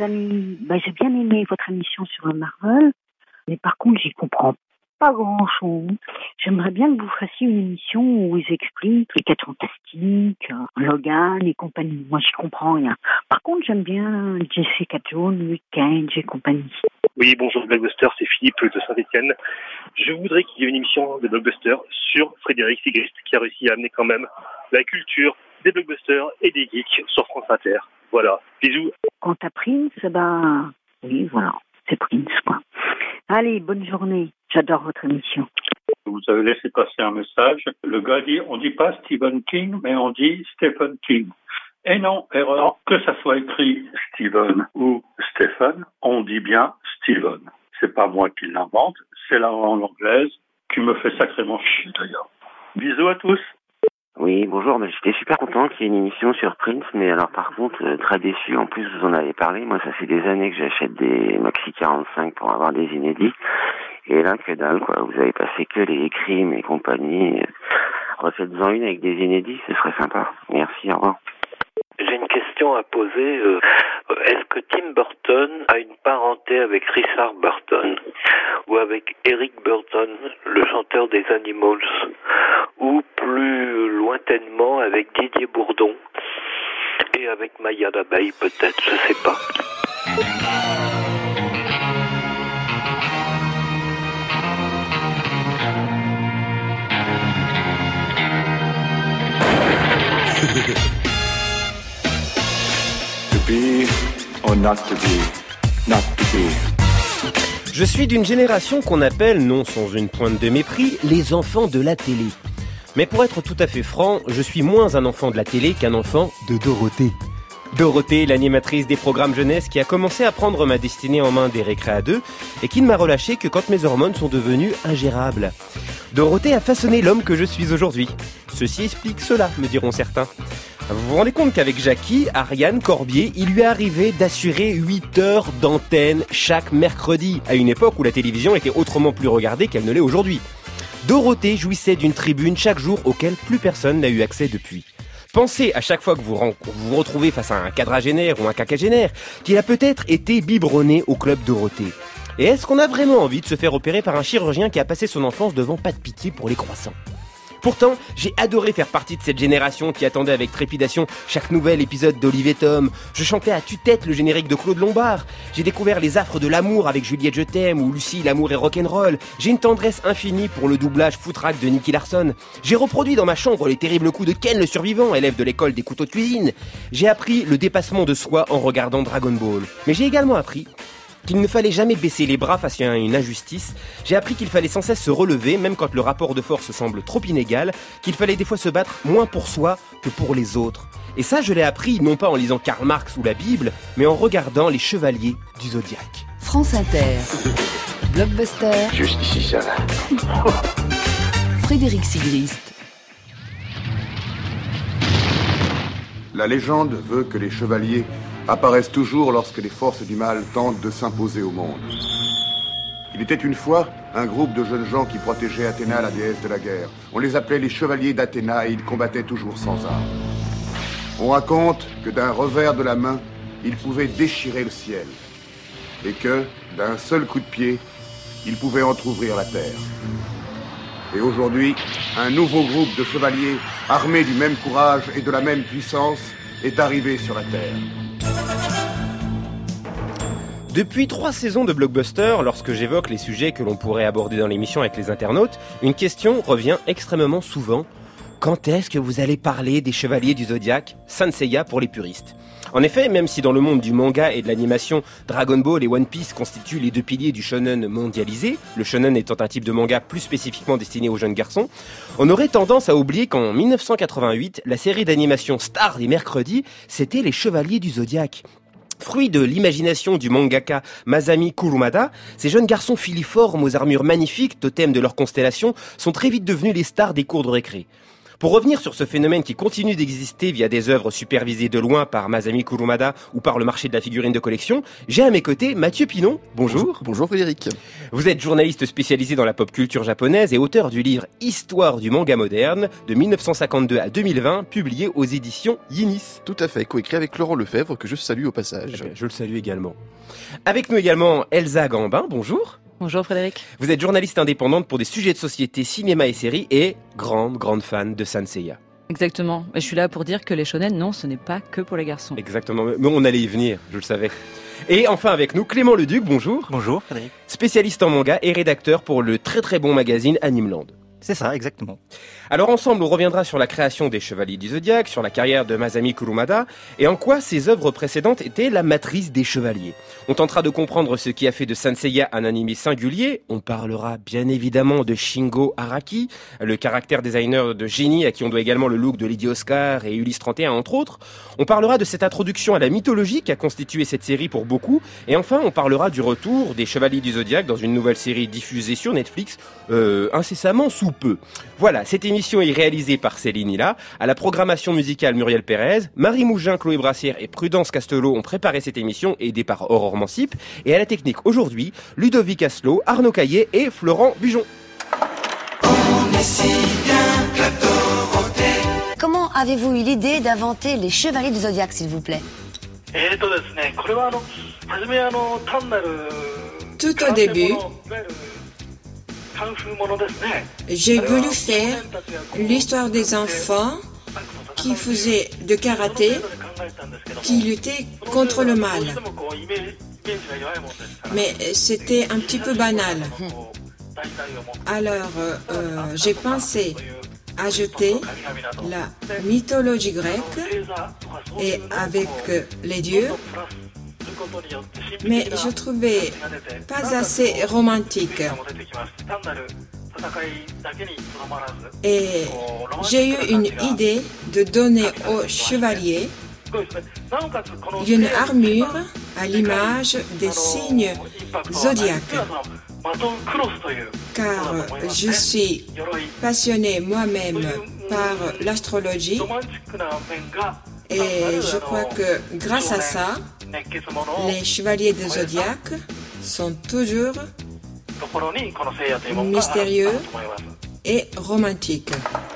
amis. J'ai bien aimé votre émission sur le Marvel, mais par contre, j'y comprends pas grand-chose. J'aimerais bien que vous fassiez une émission où ils expliquent les 4 Fantastiques, Logan et compagnie. Moi, j'y comprends rien. Par contre, j'aime bien Jessica Jones, Luke Cage et compagnie. Oui, bonjour Blockbuster, c'est Philippe de Saint-Etienne. Je voudrais qu'il y ait une émission de Blockbuster sur Frédéric Sigrist, qui a réussi à amener quand même la culture des blockbusters et des geeks sur France Inter. Voilà, bisous. Quant à Prince, oui, voilà, c'est Prince, quoi. Allez, bonne journée. J'adore votre émission. Vous avez laissé passer un message. Le gars dit, on dit pas Stephen King, mais on dit Stephen King. Et non, erreur, que ça soit écrit Stephen ou Stephen, on dit bien Stephen. C'est pas moi qui l'invente, c'est la langue anglaise qui me fait sacrément chier d'ailleurs. Bisous à tous. Oui, bonjour, j'étais super content qu'il y ait une émission sur Prince, mais alors par contre, très déçu, en plus vous en avez parlé, moi ça fait des années que j'achète des Maxi 45 pour avoir des inédits, et là que dalle quoi, vous avez passé que les crimes et compagnie, refaites-en une avec des inédits, ce serait sympa. Merci, au revoir. J'ai une question à poser. Est-ce que Tim Burton a une parenté avec Richard Burton ou avec Eric Burton, le chanteur des Animals, ou plus lointainement avec Didier Bourdon et avec Maya l'abeille peut-être, je sais pas. To be or not to be, not to be. Je suis d'une génération qu'on appelle, non sans une pointe de mépris, les enfants de la télé. Mais pour être tout à fait franc, je suis moins un enfant de la télé qu'un enfant de Dorothée. Dorothée, l'animatrice des programmes jeunesse qui a commencé à prendre ma destinée en main des récré à 2 et qui ne m'a relâché que quand mes hormones sont devenues ingérables. Dorothée a façonné l'homme que je suis aujourd'hui. Ceci explique cela, me diront certains. Vous vous rendez compte qu'avec Jackie, Ariane Corbier, il lui est arrivé d'assurer 8 heures d'antenne chaque mercredi, à une époque où la télévision était autrement plus regardée qu'elle ne l'est aujourd'hui. Dorothée jouissait d'une tribune chaque jour auquel plus personne n'a eu accès depuis. Pensez à chaque fois que vous vous retrouvez face à un quadragénaire ou un quinquagénaire qu'il a peut-être été biberonné au club Dorothée. Et est-ce qu'on a vraiment envie de se faire opérer par un chirurgien qui a passé son enfance devant pas de pitié pour les croissants ? Pourtant, j'ai adoré faire partie de cette génération qui attendait avec trépidation chaque nouvel épisode d'Olive et Tom. Je chantais à tue-tête le générique de Claude Lombard. J'ai découvert les affres de l'amour avec Juliette Je t'aime ou Lucie, l'amour est rock'n'roll. J'ai une tendresse infinie pour le doublage foutraque de Nicky Larson. J'ai reproduit dans ma chambre les terribles coups de Ken le survivant, élève de l'école des couteaux de cuisine. J'ai appris le dépassement de soi en regardant Dragon Ball. Mais j'ai également appris qu'il ne fallait jamais baisser les bras face à une injustice. J'ai appris qu'il fallait sans cesse se relever, même quand le rapport de force semble trop inégal, qu'il fallait des fois se battre moins pour soi que pour les autres. Et ça, je l'ai appris non pas en lisant Karl Marx ou la Bible, mais en regardant les Chevaliers du Zodiaque. France Inter, Blockbuster. Juste ici, ça va. Frédéric Sigrist. La légende veut que les chevaliers apparaissent toujours lorsque les forces du mal tentent de s'imposer au monde. Il était une fois un groupe de jeunes gens qui protégeaient Athéna, la déesse de la guerre. On les appelait les chevaliers d'Athéna et ils combattaient toujours sans armes. On raconte que d'un revers de la main, ils pouvaient déchirer le ciel et que, d'un seul coup de pied, ils pouvaient entrouvrir la terre. Et aujourd'hui, un nouveau groupe de chevaliers, armés du même courage et de la même puissance, est arrivé sur la terre. Depuis 3 saisons de Blockbuster, lorsque j'évoque les sujets que l'on pourrait aborder dans l'émission avec les internautes, une question revient extrêmement souvent. Quand est-ce que vous allez parler des Chevaliers du Zodiaque, Saint Seiya pour les puristes ? En effet, même si dans le monde du manga et de l'animation, Dragon Ball et One Piece constituent les 2 piliers du shonen mondialisé, le shonen étant un type de manga plus spécifiquement destiné aux jeunes garçons, on aurait tendance à oublier qu'en 1988, la série d'animation star des mercredis, c'était les Chevaliers du Zodiaque. Fruit de l'imagination du mangaka Masami Kurumada, ces jeunes garçons filiformes aux armures magnifiques, totems de leur constellation, sont très vite devenus les stars des cours de récré. Pour revenir sur ce phénomène qui continue d'exister via des œuvres supervisées de loin par Masami Kurumada ou par le marché de la figurine de collection, j'ai à mes côtés Mathieu Pinon. Bonjour. Bonjour Frédéric. Vous êtes journaliste spécialisé dans la pop culture japonaise et auteur du livre Histoire du manga moderne de 1952 à 2020, publié aux éditions Yinis. Tout à fait, coécrit avec Laurent Lefebvre, que je salue au passage. Eh bien, je le salue également. Avec nous également Elsa Gambin, bonjour. Bonjour Frédéric. Vous êtes journaliste indépendante pour des sujets de société, cinéma et séries et grande fan de Sanseiya. Exactement. Et je suis là pour dire que les shonen, non, ce n'est pas que pour les garçons. Exactement. Mais on allait y venir, je le savais. Et enfin avec nous, Clément Leduc, bonjour. Bonjour Frédéric. Spécialiste en manga et rédacteur pour le très bon magazine Animeland. C'est ça, exactement. Alors ensemble, on reviendra sur la création des Chevaliers du Zodiaque, sur la carrière de Masami Kurumada, et en quoi ses œuvres précédentes étaient la matrice des chevaliers. On tentera de comprendre ce qui a fait de Sanseiya un animé singulier. On parlera bien évidemment de Shingo Araki, le caractère designer de génie à qui on doit également le look de Lady Oscar et Ulysse 31 entre autres. On parlera de cette introduction à la mythologie qui a constitué cette série pour beaucoup. Et enfin, on parlera du retour des Chevaliers du Zodiaque dans une nouvelle série diffusée sur Netflix, incessamment sous peu. Voilà, cette émission est réalisée par Céline Hilla, à la programmation musicale Muriel Pérez, Marie Mougin, Chloé Brassière et Prudence Castelot ont préparé cette émission, aidée par Aurore Mansip, et à la technique aujourd'hui, Ludovic Asselot, Arnaud Caillé et Florent Bujon. On est si bien Club Dorothée. Comment avez-vous eu l'idée d'inventer les Chevaliers du Zodiaque, s'il vous plaît? Tout au début, j'ai voulu faire l'histoire des enfants qui faisaient de karaté, qui luttaient contre le mal. Mais c'était un petit peu banal. Alors, j'ai pensé ajouter la mythologie grecque et avec les dieux, mais je trouvais pas assez romantique. Et j'ai eu une idée de donner aux chevaliers une armure à l'image des signes zodiaques. Car je suis passionné moi-même par l'astrologie et je crois que grâce à ça, les chevaliers des zodiaques sont toujours mystérieux et romantiques.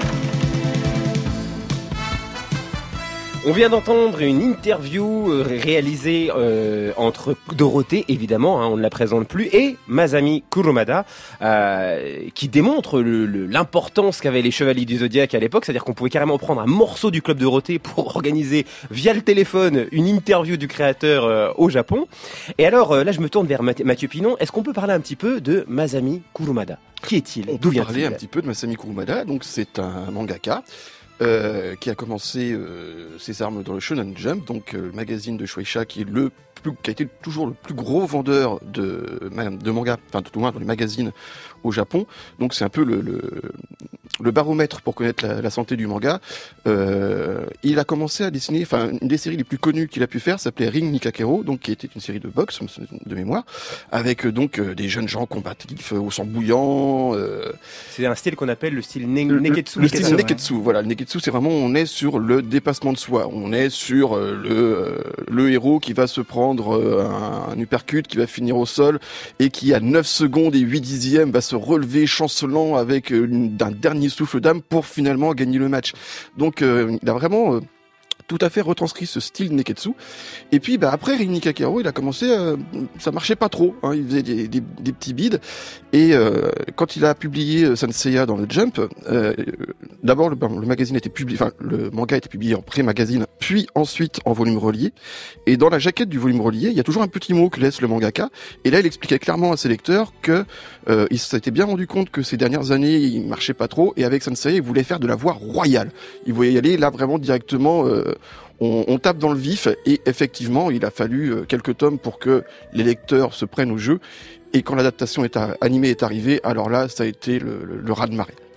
On vient d'entendre une interview réalisée entre Dorothée, évidemment, on ne la présente plus, et Masami Kurumada, qui démontre l'importance qu'avaient les Chevaliers du Zodiaque à l'époque, c'est-à-dire qu'on pouvait carrément prendre un morceau du Club Dorothée pour organiser via le téléphone une interview du créateur au Japon. Et alors, là je me tourne vers Mathieu Pinon, est-ce qu'on peut parler un petit peu de Masami Kurumada? Qui est-il? D'où vient-il? On peut parler un petit peu de Masami Kurumada, donc c'est un mangaka. Qui a commencé ses armes dans le Shonen Jump, donc le magazine de Shueisha qui a été toujours le plus gros vendeur de manga, enfin tout au moins dans les magazines au Japon. Donc c'est un peu le baromètre pour connaître la santé du manga. Il a commencé à dessiner, enfin une des séries les plus connues qu'il a pu faire s'appelait Ring Nikakero, donc qui était une série de boxe de mémoire, avec donc des jeunes gens combatifs au sang bouillant. C'est un style qu'on appelle le style Neketsu. Le style Neketsu, ouais. Voilà, le Neketsu c'est vraiment, on est sur le dépassement de soi, on est sur le héros qui va se prendre un uppercut, qui va finir au sol et qui à 9 secondes et 8 dixièmes va se relever chancelant avec d'un dernier souffle d'âme pour finalement gagner le match. Donc il a vraiment tout à fait retranscrit ce style Neketsu. Et puis après Ring Nikakero, il a commencé, ça marchait pas trop, hein, il faisait des petits bides. Et quand il a publié Sanseiya dans le Jump, d'abord le magazine était publié, enfin le manga a été publié en pré-magazine, puis ensuite en volume relié. Et dans la jaquette du volume relié, il y a toujours un petit mot que laisse le mangaka. Et là, il expliquait clairement à ses lecteurs que il s'était bien rendu compte que ces dernières années, il marchait pas trop. Et avec Sanseiya, il voulait faire de la voie royale. Il voulait y aller là vraiment directement. On tape dans le vif et effectivement, il a fallu quelques tomes pour que les lecteurs se prennent au jeu. Et quand l'adaptation animée est arrivée, alors là, ça a été le raz-de-marée.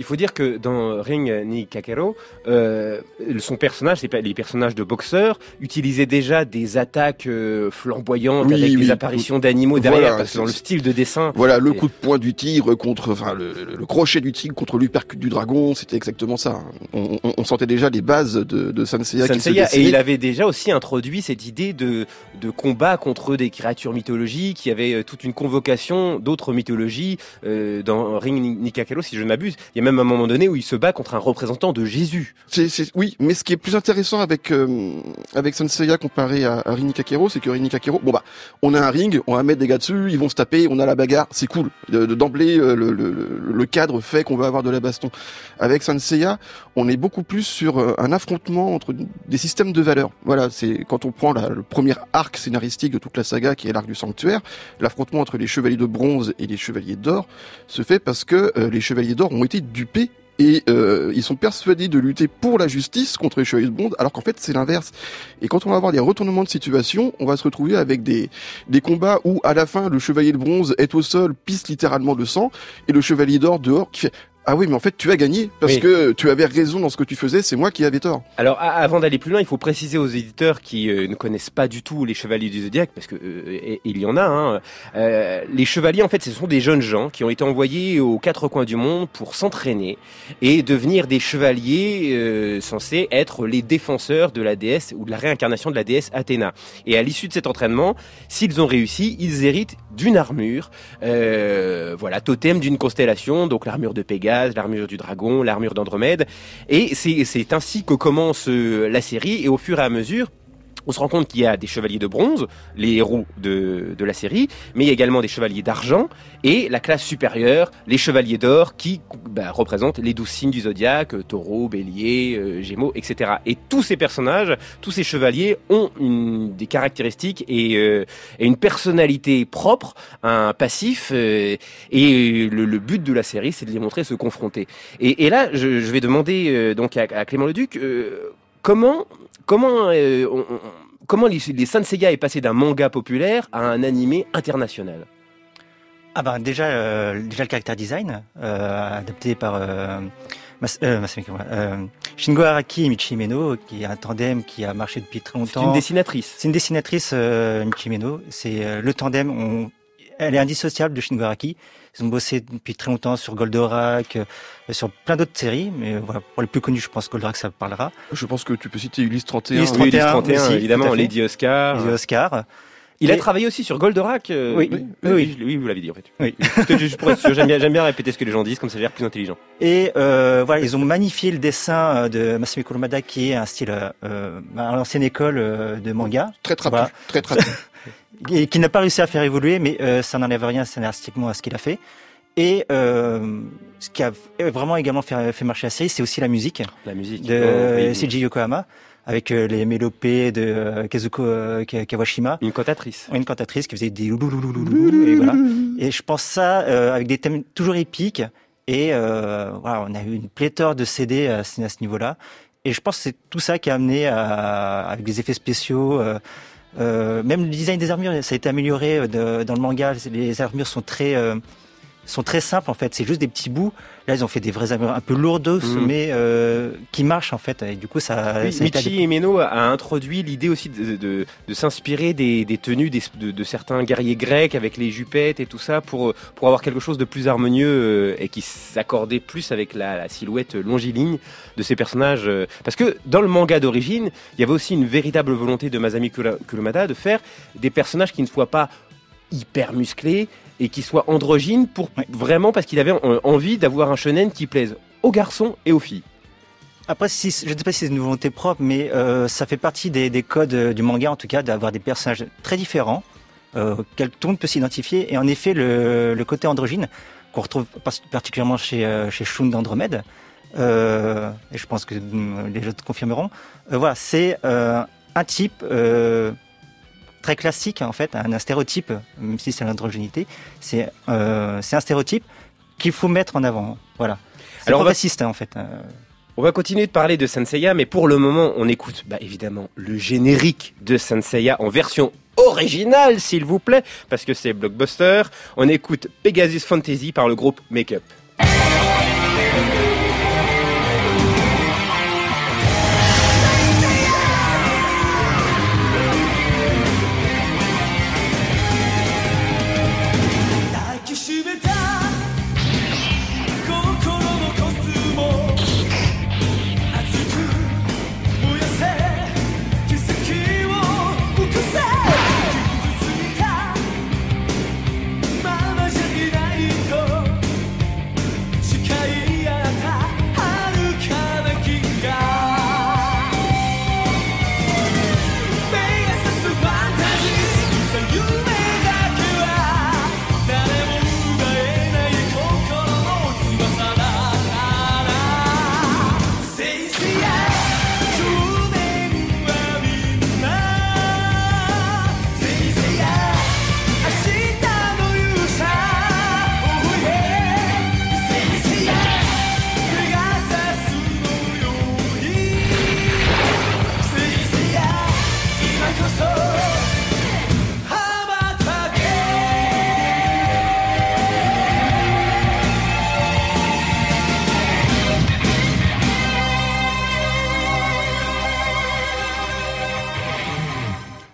Il faut dire que dans Ring Nikakero, son personnage, les personnages de boxeurs utilisaient déjà des attaques flamboyantes avec des apparitions d'animaux derrière, parce que dans le style de dessin. Voilà, le coup de poing du tigre le crochet du tigre contre l'uppercut du dragon, c'était exactement ça. On sentait déjà les bases de Sanseiya qui se dessinaient. Et il avait déjà aussi introduit cette idée de combat contre des créatures mythologiques. Il y avait toute une convocation d'autres mythologies dans Ring Nikakero, si je ne m'abuse. Il y a même un moment donné où il se bat contre un représentant de Jésus. Oui, mais ce qui est plus intéressant avec Sanseiya comparé à Ring Nikakero, c'est que Ring Nikakero, on a un ring, on va mettre des gars dessus, ils vont se taper, on a la bagarre, c'est cool. D'emblée, le cadre fait qu'on va avoir de la baston. Avec Sanseiya, on est beaucoup plus sur un affrontement entre des systèmes de valeurs. Voilà, c'est quand on prend le premier arc scénaristique de toute la saga, qui est l'arc du sanctuaire, l'affrontement entre les chevaliers de bronze et les chevaliers d'or se fait parce que les chevaliers d'or ont été dupés et ils sont persuadés de lutter pour la justice contre les chevaliers de bronze, alors qu'en fait c'est l'inverse. Et quand on va avoir des retournements de situation, on va se retrouver avec des combats où à la fin le chevalier de bronze est au sol, pisse littéralement le sang, et le chevalier d'or dehors qui fait ah oui, mais en fait, tu as gagné, parce que tu avais raison dans ce que tu faisais, c'est moi qui avais tort. Alors, avant d'aller plus loin, il faut préciser aux éditeurs qui ne connaissent pas du tout les Chevaliers du Zodiaque, parce que il y en a, les Chevaliers, en fait, ce sont des jeunes gens qui ont été envoyés aux quatre coins du monde pour s'entraîner et devenir des chevaliers censés être les défenseurs de la déesse, ou de la réincarnation de la déesse Athéna. Et à l'issue de cet entraînement, s'ils ont réussi, ils héritent d'une armure, totem d'une constellation, donc l'armure de Pégase, l'armure du dragon, l'armure d'Andromède, et c'est ainsi que commence la série, et au fur et à mesure, on se rend compte qu'il y a des chevaliers de bronze, les héros de la série, mais il y a également des chevaliers d'argent, et la classe supérieure, les chevaliers d'or, qui représentent les 12 signes du zodiaque, taureau, bélier, gémeaux, etc. Et tous ces personnages, tous ces chevaliers ont des caractéristiques et une personnalité propre, un passif, et le but de la série, c'est de les montrer se confronter. Et là, je vais demander donc à Clément Leduc, comment les Sanseiya est passé d'un manga populaire à un animé international? Déjà le caractère design adapté par Shingo Araki et Michi Himeno, qui est un tandem qui a marché depuis très longtemps. C'est une dessinatrice. C'est une dessinatrice, Michi Himeno. C'est le tandem. Elle est indissociable de Shingo Araki. Ils ont bossé depuis très longtemps sur Goldorak, sur plein d'autres séries, mais voilà, pour les plus connus, je pense que Goldorak, ça parlera. Je pense que tu peux citer Ulysse 31. Ulysse 31 aussi, évidemment, Lady Oscar. Il a travaillé aussi sur Goldorak. Oui, vous l'avez dit en fait. Oui. Juste pour être sûr, j'aime bien répéter ce que les gens disent, comme ça j'ai l'air plus intelligent. Et ils ont magnifié le dessin de Masami Kurumada, qui est un style à l'ancienne école de manga. Très trapu. Et qui n'a pas réussi à faire évoluer, mais ça n'enlève rien scénaristiquement à ce qu'il a fait. Et ce qui a vraiment également fait marcher la série, c'est aussi la musique. La musique de Seiji Yokohama, avec les mélopées de Kazuko Kawashima. Une cantatrice. Une cantatrice qui faisait des louloulouloulou, et voilà. Et je pense ça avec des thèmes toujours épiques. Et on a eu une pléthore de CD à ce niveau-là. Et je pense que c'est tout ça qui a amené avec des effets spéciaux. Même le design des armures, ça a été amélioré dans le manga. Les armures sont très simples en fait. C'est juste des petits bouts. Là, ils ont fait des vraies armures un peu lourdes, mais qui marchent en fait. Et du coup, Michi Himeno a introduit l'idée aussi de s'inspirer des tenues de certains guerriers grecs avec les jupettes et tout ça pour avoir quelque chose de plus harmonieux et qui s'accordait plus avec la silhouette longiligne de ces personnages. Parce que dans le manga d'origine, il y avait aussi une véritable volonté de Masami Kurumada de faire des personnages qui ne soient pas hyper musclés et qui soient androgynes vraiment parce qu'il avait envie d'avoir un shonen qui plaise aux garçons et aux filles. Après, je ne sais pas si c'est une volonté propre, mais ça fait partie des codes du manga, en tout cas, d'avoir des personnages très différents, auxquels tout le monde peut s'identifier. Et en effet, le côté androgyne, qu'on retrouve particulièrement chez Shun d'Andromède, et je pense que les autres confirmeront, c'est un type très classique, en fait, un stéréotype, même si c'est l'androgénité, c'est un stéréotype qu'il faut mettre en avant. Voilà. Alors progressiste, en fait. On va continuer de parler de Sanseiya, mais pour le moment, on écoute évidemment le générique de Sanseiya en version originale, s'il vous plaît, parce que c'est Blockbuster. On écoute Pegasus Fantasy par le groupe Make Up.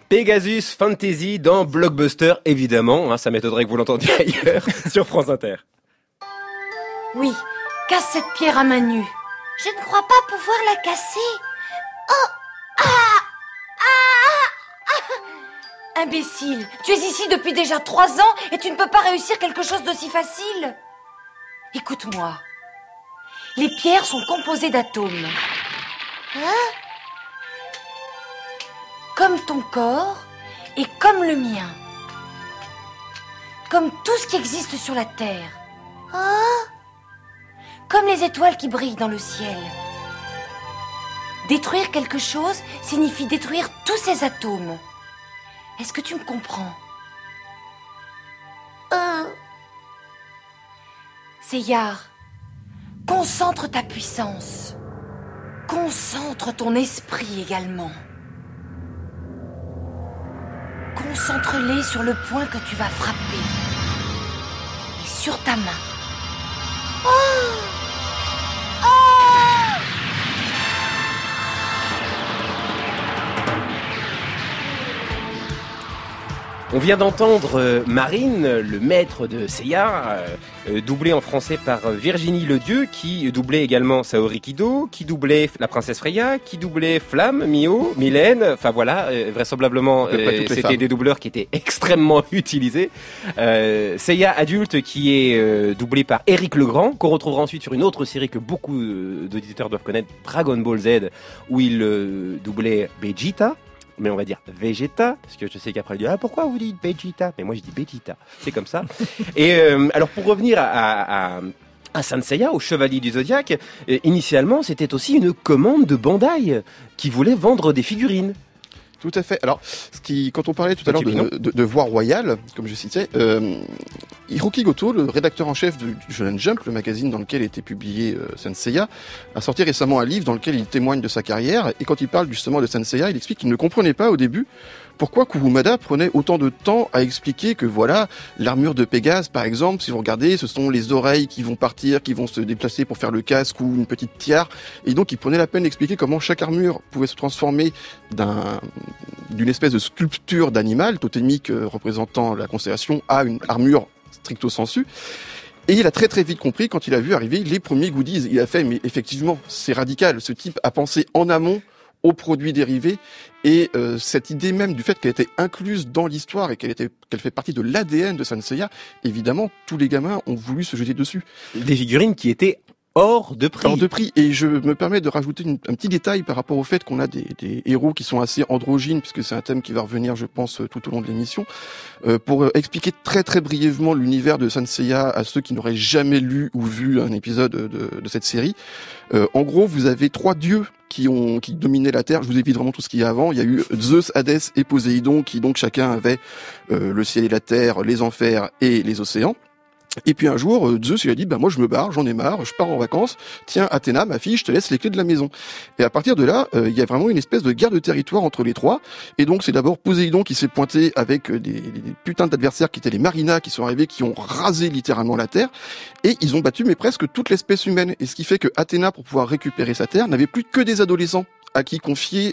Pegasus Fantasy dans Blockbuster, évidemment. Ça m'étonnerait que vous l'entendiez ailleurs sur France Inter. Oui, casse cette pierre à main nue. Je ne crois pas pouvoir la casser. Oh! Imbécile, tu es ici depuis déjà 3 ans et tu ne peux pas réussir quelque chose d'aussi facile. Écoute-moi. Les pierres sont composées d'atomes. Comme ton corps et comme le mien. Comme tout ce qui existe sur la Terre. Comme les étoiles qui brillent dans le ciel. Détruire quelque chose signifie détruire tous ces atomes. Est-ce que tu me comprends? Seyar, concentre ta puissance. Concentre ton esprit également. Concentre-les sur le point que tu vas frapper. Et sur ta main. On vient d'entendre Marine, le maître de Seiya, doublé en français par Virginie Ledieu, qui doublait également Saori Kido, qui doublait la princesse Freya, qui doublait Flamme, Mio, Mylène, enfin voilà, vraisemblablement c'était des doubleurs qui étaient extrêmement utilisés. Seiya adulte qui est doublé par Éric Legrand, qu'on retrouvera ensuite sur une autre série que beaucoup d'auditeurs doivent connaître, Dragon Ball Z, où il doublait Vegeta. Mais on va dire Vegeta, parce que je sais qu'après il dit pourquoi vous dites Vegeta, mais moi je dis Vegeta, c'est comme ça. Et alors pour revenir à Saint Seiya, au Chevalier du Zodiaque, initialement c'était aussi une commande de Bandai qui voulait vendre des figurines. Tout à fait. Alors, quand on parlait tout à l'heure de voix royale, comme je citais, Hiroki Goto, le rédacteur en chef du Shonen Jump, le magazine dans lequel était publié Saint Seiya, a sorti récemment un livre dans lequel il témoigne de sa carrière. Et quand il parle justement de Saint Seiya, il explique qu'il ne comprenait pas au début pourquoi Kurumada prenait autant de temps à expliquer que voilà, l'armure de Pégase, par exemple, si vous regardez, ce sont les oreilles qui vont partir, qui vont se déplacer pour faire le casque ou une petite tiare. Et donc, il prenait la peine d'expliquer comment chaque armure pouvait se transformer d'une espèce de sculpture d'animal totémique représentant la constellation à une armure stricto sensu. Et il a très très vite compris quand il a vu arriver les premiers goodies. Il a fait, mais effectivement, c'est radical. Ce type a pensé en amont aux produits dérivés et cette idée même du fait qu'elle était incluse dans l'histoire et qu'elle fait partie de l'ADN de Saint Seiya, évidemment, tous les gamins ont voulu se jeter dessus. Des figurines qui étaient hors de prix. Hors de prix. Et je me permets de rajouter un petit détail par rapport au fait qu'on a des héros qui sont assez androgynes, puisque c'est un thème qui va revenir, je pense, tout au long de l'émission. Pour expliquer très très brièvement l'univers de Saint Seiya à ceux qui n'auraient jamais lu ou vu un épisode de cette série. En gros, vous avez 3 dieux qui dominaient la Terre. Je vous évite vraiment tout ce qu'il y a avant. Il y a eu Zeus, Hadès et Poséidon, qui donc chacun avait le ciel et la terre, les enfers et les océans. Et puis un jour, Zeus il a dit moi je me barre, j'en ai marre, je pars en vacances. Tiens Athéna, ma fille, je te laisse les clés de la maison. Et à partir de là, il y a vraiment une espèce de guerre de territoire entre les trois. Et donc c'est d'abord Poséidon qui s'est pointé avec des putains d'adversaires qui étaient les Marinas, qui sont arrivés, qui ont rasé littéralement la Terre. Et ils ont battu mais presque toute l'espèce humaine. Et ce qui fait que Athéna, pour pouvoir récupérer sa terre, n'avait plus que des adolescents à qui confier,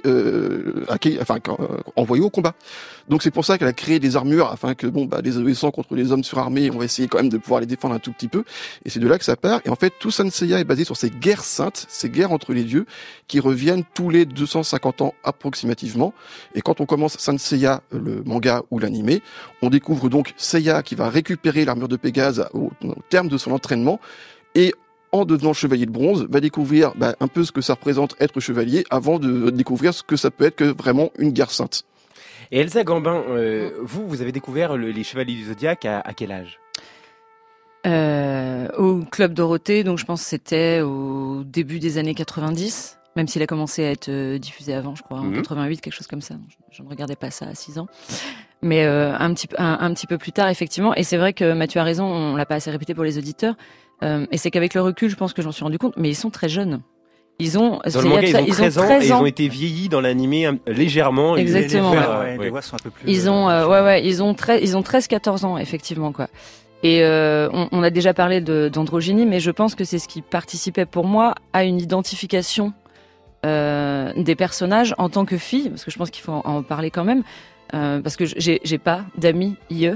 envoyer au combat. Donc c'est pour ça qu'elle a créé des armures afin que les adolescents contre les hommes surarmés, on va essayer quand même de pouvoir les défendre un tout petit peu. Et c'est de là que ça part. Et en fait, tout Saint Seiya est basé sur ces guerres saintes, ces guerres entre les dieux, qui reviennent tous les 250 ans approximativement. Et quand on commence Saint Seiya, le manga ou l'animé, on découvre donc Seiya qui va récupérer l'armure de Pégase au terme de son entraînement et en devenant chevalier de bronze, va découvrir un peu ce que ça représente être chevalier avant de découvrir ce que ça peut être que vraiment une guerre sainte. Et Elsa Gambin, vous avez découvert les Chevaliers du Zodiaque à quel âge ? Au Club Dorothée, donc je pense que c'était au début des années 90, même s'il a commencé à être diffusé avant, je crois, en 88, quelque chose comme ça. Je ne regardais pas ça à 6 ans. Mais un petit peu plus tard, effectivement. Et c'est vrai que Mathieu a raison, on l'a pas assez répété pour les auditeurs. Et c'est qu'avec le recul, je pense que j'en suis rendu compte, mais ils sont très jeunes. Dans le manga, ils ont 13 ans et ils ont été vieillis dans l'animé légèrement. Exactement. Les voix sont un peu plus. Ils ont 13-14 ans, effectivement, quoi. Et on a déjà parlé d'androgynie, mais je pense que c'est ce qui participait pour moi à une identification des personnages en tant que fille, parce que je pense qu'il faut en parler quand même, parce que j'ai pas d'amis IE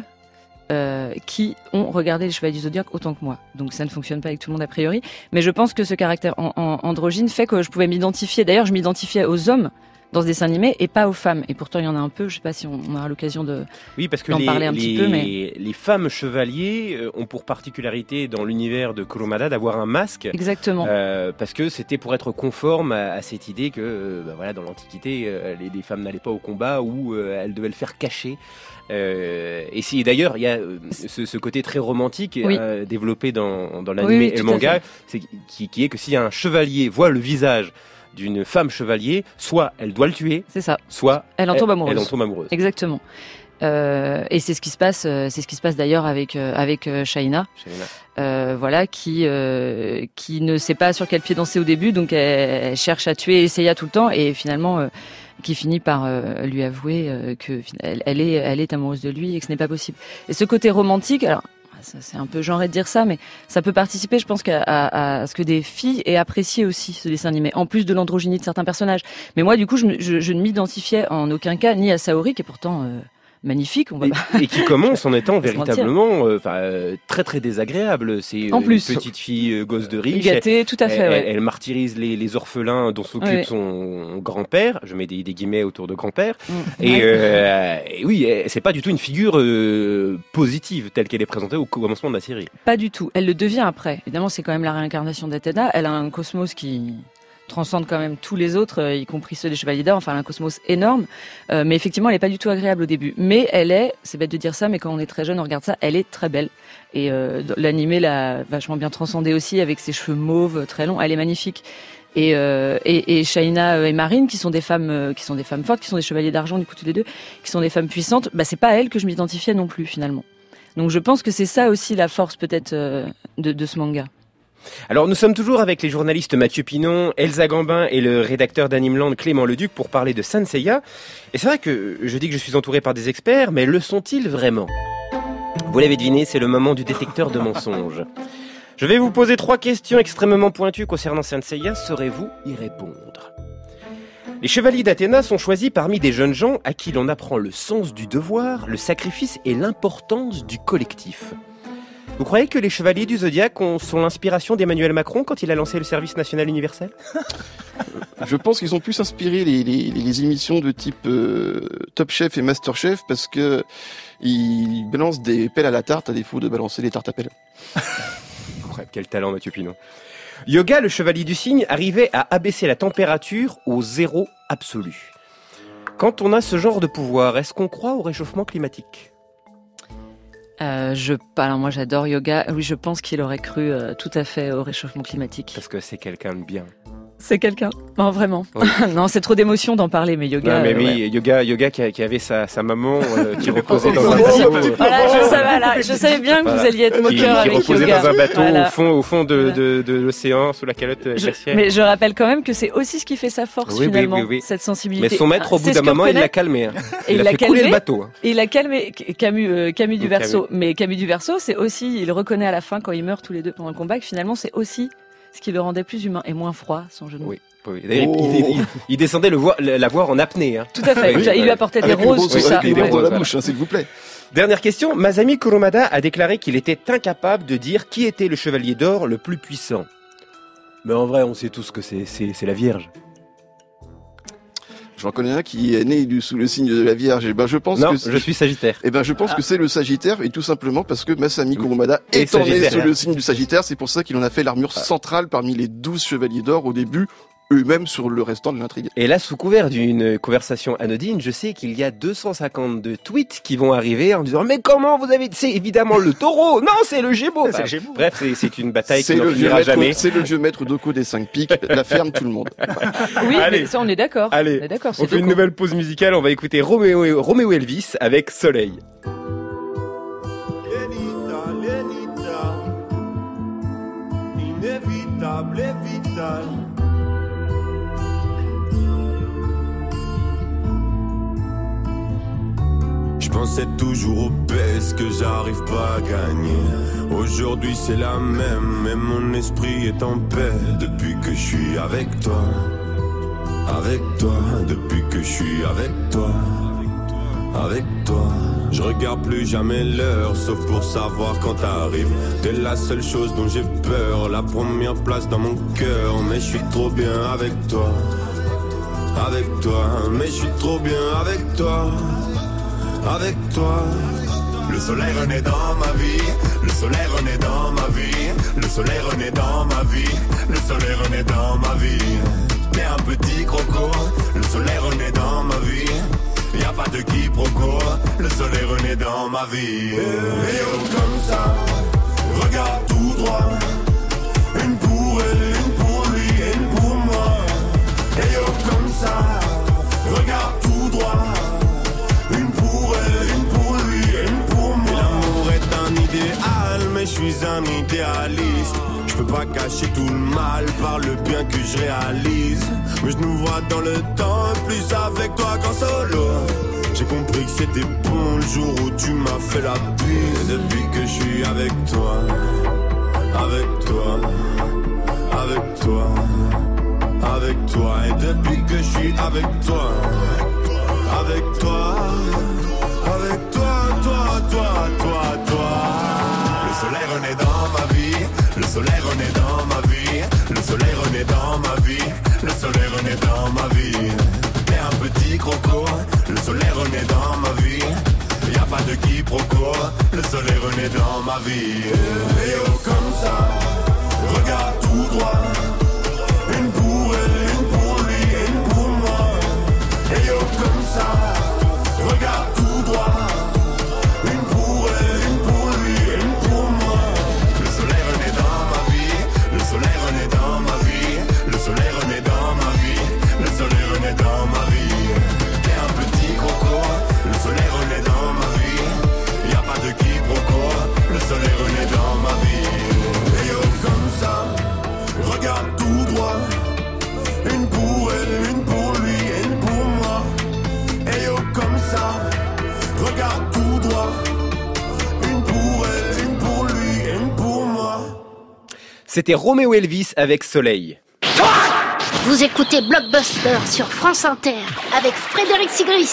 qui ont regardé les Chevaliers du Zodiaque autant que moi. Donc ça ne fonctionne pas avec tout le monde a priori. Mais je pense que ce caractère androgyne fait que je pouvais m'identifier. D'ailleurs, je m'identifiais aux hommes dans ce dessin animé et pas aux femmes. Et pourtant, il y en a un peu. Je sais pas si on aura l'occasion d'en parler un petit peu. Mais les femmes chevaliers ont pour particularité dans l'univers de Kurumada d'avoir un masque. Exactement. Parce que c'était pour être conforme à cette idée que dans l'Antiquité, les femmes n'allaient pas au combat ou elles devaient le faire cacher. Et d'ailleurs, il y a ce côté très romantique développé dans l'anime et le manga, qui est que si un chevalier voit le visage d'une femme chevalier, soit elle doit le tuer, c'est ça, soit elle en tombe amoureuse. Elle en tombe amoureuse. Exactement. Et c'est ce qui se passe. C'est ce qui se passe d'ailleurs avec Shaina. Qui ne sait pas sur quel pied danser au début, donc elle cherche à tuer Seiya tout le temps et finalement qui finit par lui avouer que elle est amoureuse de lui et que ce n'est pas possible. Et ce côté romantique, alors ça, c'est un peu genré de dire ça, mais ça peut participer, je pense, à ce que des filles aient apprécié aussi ce dessin animé, en plus de l'androgynie de certains personnages. Mais moi, du coup, je ne m'identifiais en aucun cas ni à Saori, qui est pourtant magnifique, et qui commence en étant véritablement très très désagréable. C'est en plus, une petite fille gosse de riche, gâtée, tout à fait. Elle martyrise les orphelins dont s'occupe son grand-père. Je mets des guillemets autour de grand-père. Et oui, c'est pas du tout une figure positive telle qu'elle est présentée au commencement de la série. Pas du tout. Elle le devient après. Évidemment, c'est quand même la réincarnation d'Athéna. Elle a un cosmos qui transcende quand même tous les autres, y compris ceux des Chevaliers d'Or, enfin un cosmos énorme, mais effectivement elle est pas du tout agréable au début, mais c'est bête de dire ça, mais quand on est très jeune on regarde ça, elle est très belle, et l'animé l'a vachement bien transcendée aussi, avec ses cheveux mauves très longs, elle est magnifique. Et Shaina et Marine, qui sont des femmes fortes, qui sont des chevaliers d'argent du coup tous les deux, qui sont des femmes puissantes, c'est pas à elles que je m'identifiais non plus finalement. Donc je pense que c'est ça aussi la force peut-être de ce manga. Alors nous sommes toujours avec les journalistes Mathieu Pinon, Elsa Gambin et le rédacteur d'Animeland Clément Leduc pour parler de Saint Seiya. Et c'est vrai que je dis que je suis entouré par des experts, mais le sont-ils vraiment ? Vous l'avez deviné, c'est le moment du détecteur de mensonges. Je vais vous poser 3 questions extrêmement pointues concernant Saint Seiya, saurez-vous y répondre ? Les chevaliers d'Athéna sont choisis parmi des jeunes gens à qui l'on apprend le sens du devoir, le sacrifice et l'importance du collectif. Vous croyez que les Chevaliers du Zodiaque sont l'inspiration d'Emmanuel Macron quand il a lancé le service national universel ? Je pense qu'ils ont plus inspiré les émissions de type Top Chef et Master Chef parce que ils balancent des pelles à la tarte à défaut de balancer des tartes à pelles. Ouais, quel talent, Mathieu Pinon. Yoga, le chevalier du cygne, arrivait à abaisser la température au 0 absolu. Quand on a ce genre de pouvoir, est-ce qu'on croit au réchauffement climatique ? Alors moi j'adore Yoga. Oui, je pense qu'il aurait cru tout à fait au réchauffement climatique. Parce que c'est quelqu'un de bien. C'est quelqu'un. Non, vraiment. Oui. Non, c'est trop d'émotion d'en parler, mais Yoga. Non, mais oui, Yoga qui avait sa maman qui reposait dans un bateau. Voilà, je savais bien que vous alliez être moqueur avec Yoga. Qui reposait dans un bateau au fond de l'océan, sous la calotte glaciaire. Mais je rappelle quand même que c'est aussi ce qui fait sa force finalement, cette sensibilité. Mais son maître, au bout d'un moment, il l'a calmé. Il a fait couler le bateau. Et il a calmé Camus du Verseau. Mais Camus du Verseau, c'est aussi, il reconnaît à la fin, quand ils meurent tous les deux pendant le combat, que finalement c'est aussi ce qui le rendait plus humain et moins froid, son genou. Oui. D'ailleurs, il descendait la voir en apnée. Hein. Tout à fait. Il lui apportait des roses, tout ça. Des roses dans la bouche, s'il vous plaît. Dernière question. Masami Kurumada a déclaré qu'il était incapable de dire qui était le chevalier d'or le plus puissant. Mais en vrai, on sait tous que c'est la Vierge. J'en connais un qui est né sous le signe de la Vierge. Et je pense je suis Sagittaire. Je pense que c'est le Sagittaire, et tout simplement parce que Masami Kurumada est né sous le signe du Sagittaire. C'est pour ça qu'il en a fait l'armure centrale parmi les 12 chevaliers d'or au début, eux-mêmes sur le restant de l'intrigue. Et là, sous couvert d'une conversation anodine, je sais qu'il y a 252 tweets qui vont arriver en disant « Mais comment vous avez... C'est évidemment le taureau. Non, c'est le Gémeaux. » Bref, c'est une bataille qui n'en finira jamais. C'est le vieux maître Doko des 5 pics, la ferme tout le monde. Oui, mais ça, on est d'accord. Allez, on fait une nouvelle pause musicale. On va écouter Roméo Elvis avec Soleil. Inévitable et vital. Je pensais toujours au PS que j'arrive pas à gagner. Aujourd'hui c'est la même, mais mon esprit est en paix depuis que je suis avec toi. avec toi, depuis que je suis avec toi, avec toi. Je regarde plus jamais l'heure, sauf pour savoir quand t'arrives. T'es la seule chose dont j'ai peur, la première place dans mon cœur. Mais je suis trop bien avec toi, avec toi. Mais je suis trop bien avec toi, avec toi. Le soleil renaît dans ma vie, le soleil renaît dans ma vie, le soleil renaît dans ma vie, le soleil renaît dans ma vie. T'es un petit croco, le soleil renaît dans ma vie. Y'a pas de quiproquo, le soleil renaît dans ma vie. Et oh comme ça, regarde tout droit. Une pour elle, une pour lui, et une pour moi. Et oh comme ça, regarde tout droit. Une pour elle, une pour lui, et une pour moi. L'amour est un idéal, mais je suis un idéaliste. Je peux pas cacher tout le mal par le bien que je réalise. Mais je nous vois dans le temps, plus avec toi qu'en solo. J'ai compris que c'était bon le jour où tu m'as fait la bise. Et depuis que je suis avec toi, avec toi, avec toi, avec toi. Et depuis que je suis avec toi, avec toi, avec toi, toi, toi, toi, toi. Le soleil renaît dans ma vie, le soleil renaît dans ma vie, le soleil renaît dans ma vie, le soleil renaît dans ma vie. T'es un petit croco, le soleil renaît dans ma vie. Y'a pas de quiproquo, le soleil renaît dans ma vie. Et oh comme ça, regarde tout droit. Une pour elle, une pour lui, et une pour moi. Et oh comme ça, regarde tout droit. Une pour elle, une pour lui, et une pour moi. Le soleil renaît dans ma vie, le soleil renaît dans ma vie, le soleil renaît dans ma vie, le soleil renaît dans ma vie. T'es un petit croco, le soleil renaît dans ma vie. Y'a pas de quiproquo, le soleil renaît dans ma vie. Et oh comme ça, regarde tout droit. Une pour elle, une pour lui, et une pour moi. Et oh comme ça, regarde tout droit. Une pour elle, une pour lui, et une pour moi. C'était Roméo Elvis avec Soleil. Vous écoutez Blockbuster sur France Inter avec Frédéric Sigrist.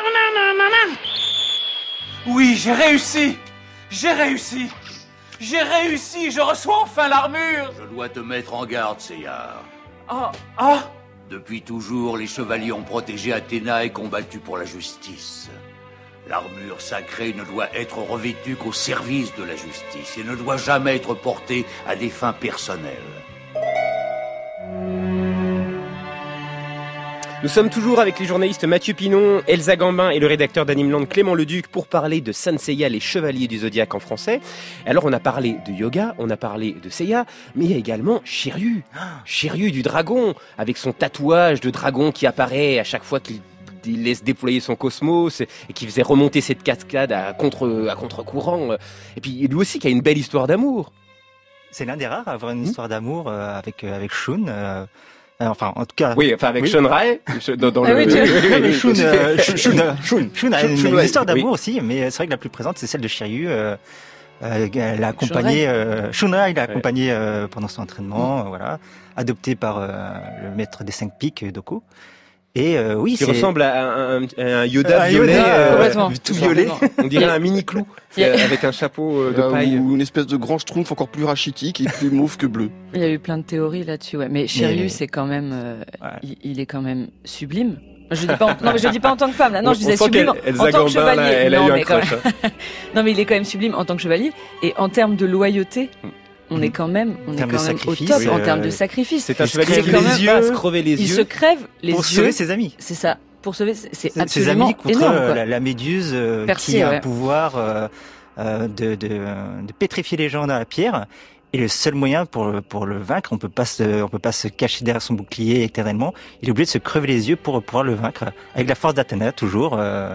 Oui, j'ai réussi. J'ai réussi. J'ai réussi. Je reçois enfin l'armure. Je dois te mettre en garde, Seiya. Ah. Depuis toujours, les chevaliers ont protégé Athéna et combattu pour la justice. L'armure sacrée ne doit être revêtue qu'au service de la justice et ne doit jamais être portée à des fins personnelles. Nous sommes toujours avec les journalistes Mathieu Pinon, Elsa Gambin et le rédacteur d'Animeland Clément Leduc pour parler de Saint Seiya, les chevaliers du zodiaque en français. Alors on a parlé de yoga, on a parlé de Seiya, mais il y a également Shiryu. Shiryu du dragon, avec son tatouage de dragon qui apparaît à chaque fois qu'il laisse déployer son cosmos et qui faisait remonter cette cascade à contre-courant. Et puis lui aussi qui a une belle histoire d'amour. C'est l'un des rares à avoir une histoire d'amour avec Shun. Enfin, en tout cas. Oui, enfin avec Shun Rai. Shun a une histoire d'amour aussi, mais c'est vrai que la plus présente, c'est celle de Shiryu. Elle a accompagné Shunra, il l'a accompagné pendant son entraînement, voilà, adopté par le maître des 5 pics, Doko. Et oui, qui ressemble à un Yoda violet, tout violet. On dirait un mini clou avec un chapeau de paille ou une espèce de grand schtroumpf encore plus rachitique et plus mauve que bleu. Il y a eu plein de théories là-dessus, ouais. Mais Shiryu, c'est quand même, il est quand même sublime. Je dis pas, je dis pas en tant que femme. Là. Non, je disais sublime en tant que chevalier. Elle a eu un crush. Non, mais il est quand même sublime en tant que chevalier. Et en termes de loyauté. On est quand même au top en termes de sacrifice. C'est un chevalier qui se crever les yeux. Il se crève les yeux. Pour sauver ses amis. C'est ça. Pour sauver ses amis contre énorme, la méduse qui a un pouvoir de pétrifier les gens dans la pierre. Et le seul moyen pour le vaincre, on peut pas se cacher derrière son bouclier éternellement. Il est obligé de se crever les yeux pour pouvoir le vaincre. Avec la force d'Athéna, toujours.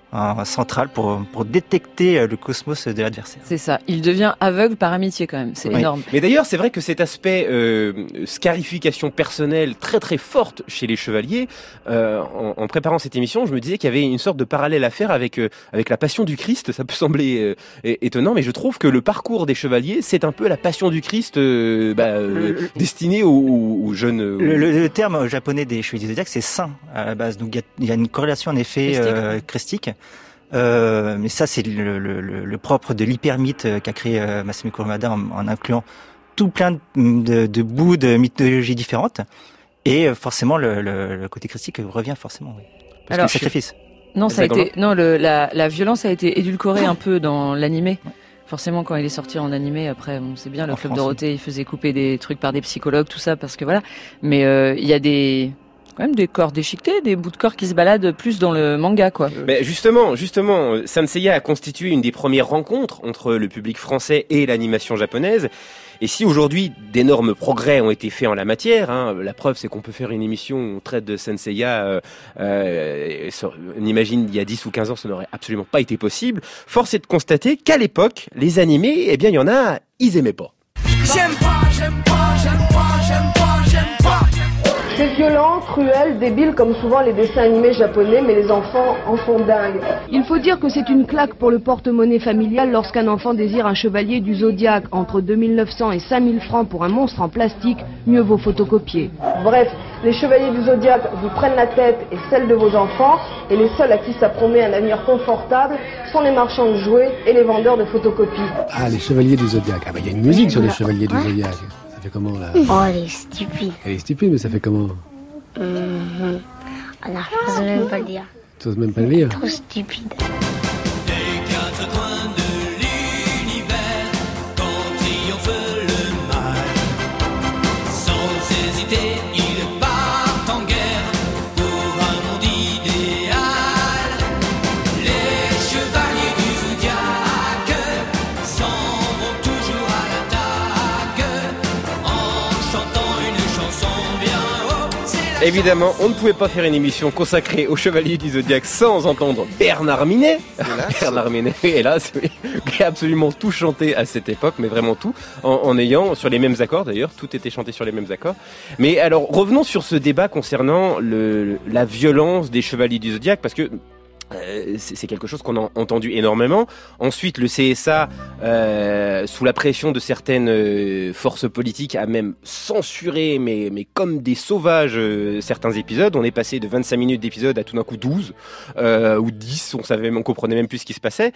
central pour détecter le cosmos de l'adversaire. C'est ça. Il devient aveugle par amitié quand même. C'est énorme. Mais d'ailleurs, c'est vrai que cet aspect scarification personnelle très très forte chez les chevaliers, en préparant cette émission, je me disais qu'il y avait une sorte de parallèle à faire avec la Passion du Christ. Ça peut sembler étonnant, mais je trouve que le parcours des chevaliers, c'est un peu la Passion du Christ destinée aux jeunes. Le terme japonais des chevaliers du zodiaque, c'est saint à la base. Donc il y a une corrélation en effet christique. Mais ça, c'est le propre de l'hypermythe qu'a créé Masami Kurumada en incluant tout plein de bouts de mythologie différentes. Et forcément, le côté christique revient forcément. Oui. Parce que le sacrifice. Non, la violence a été édulcorée un peu dans l'animé. Forcément, quand il est sorti en animé, après, on sait bien, le Club Dorothée, il faisait couper des trucs par des psychologues, tout ça, parce que voilà. Mais il y a quand même des corps déchiquetés, des bouts de corps qui se baladent plus dans le manga, quoi. Mais justement, Sanseiya a constitué une des premières rencontres entre le public français et l'animation japonaise. Et si aujourd'hui d'énormes progrès ont été faits en la matière, la preuve c'est qu'on peut faire une émission où on traite de Sanseiya, on imagine il y a 10 ou 15 ans ça n'aurait absolument pas été possible. Force est de constater qu'à l'époque, les animés, eh bien il y en a, ils aimaient pas. J'aime pas. C'est violent, cruel, débile comme souvent les dessins animés japonais, mais les enfants en font dingue. Il faut dire que c'est une claque pour le porte-monnaie familial lorsqu'un enfant désire un chevalier du zodiaque. Entre 2900 et 5000 francs pour un monstre en plastique, mieux vaut photocopier. Bref, les chevaliers du zodiaque vous prennent la tête et celle de vos enfants, et les seuls à qui ça promet un avenir confortable sont les marchands de jouets et les vendeurs de photocopies. Ah, les chevaliers du zodiaque. Ah bah il y a une musique sur les chevaliers du zodiaque. Ça fait comment là? Oh, elle est stupide. Elle est stupide, mais ça fait comment? Alors, je n'ose même pas le dire. Tu n'oses même pas le dire? Trop stupide. Des quatre coins de l'univers, quand triomphe le mal, sans hésiter, ils partent en guerre pour un monde idéal. Les chevaliers du zodiaque s'en vont toujours à l'attaque, en chantant une chanson bien haut. Évidemment, on ne pouvait pas faire une émission consacrée aux Chevaliers du Zodiaque sans entendre Bernard Minet. Bernard Minet, hélas, qui a absolument tout chanté à cette époque, mais vraiment tout, en ayant sur les mêmes accords d'ailleurs, tout était chanté sur les mêmes accords. Mais alors, revenons sur ce débat concernant la violence des Chevaliers du Zodiaque, parce que c'est quelque chose qu'on a entendu énormément. Ensuite, le CSA, sous la pression de certaines forces politiques, a même censuré, mais comme des sauvages, certains épisodes. On est passé de 25 minutes d'épisode à tout d'un coup 12 ou 10. On comprenait même plus ce qui se passait.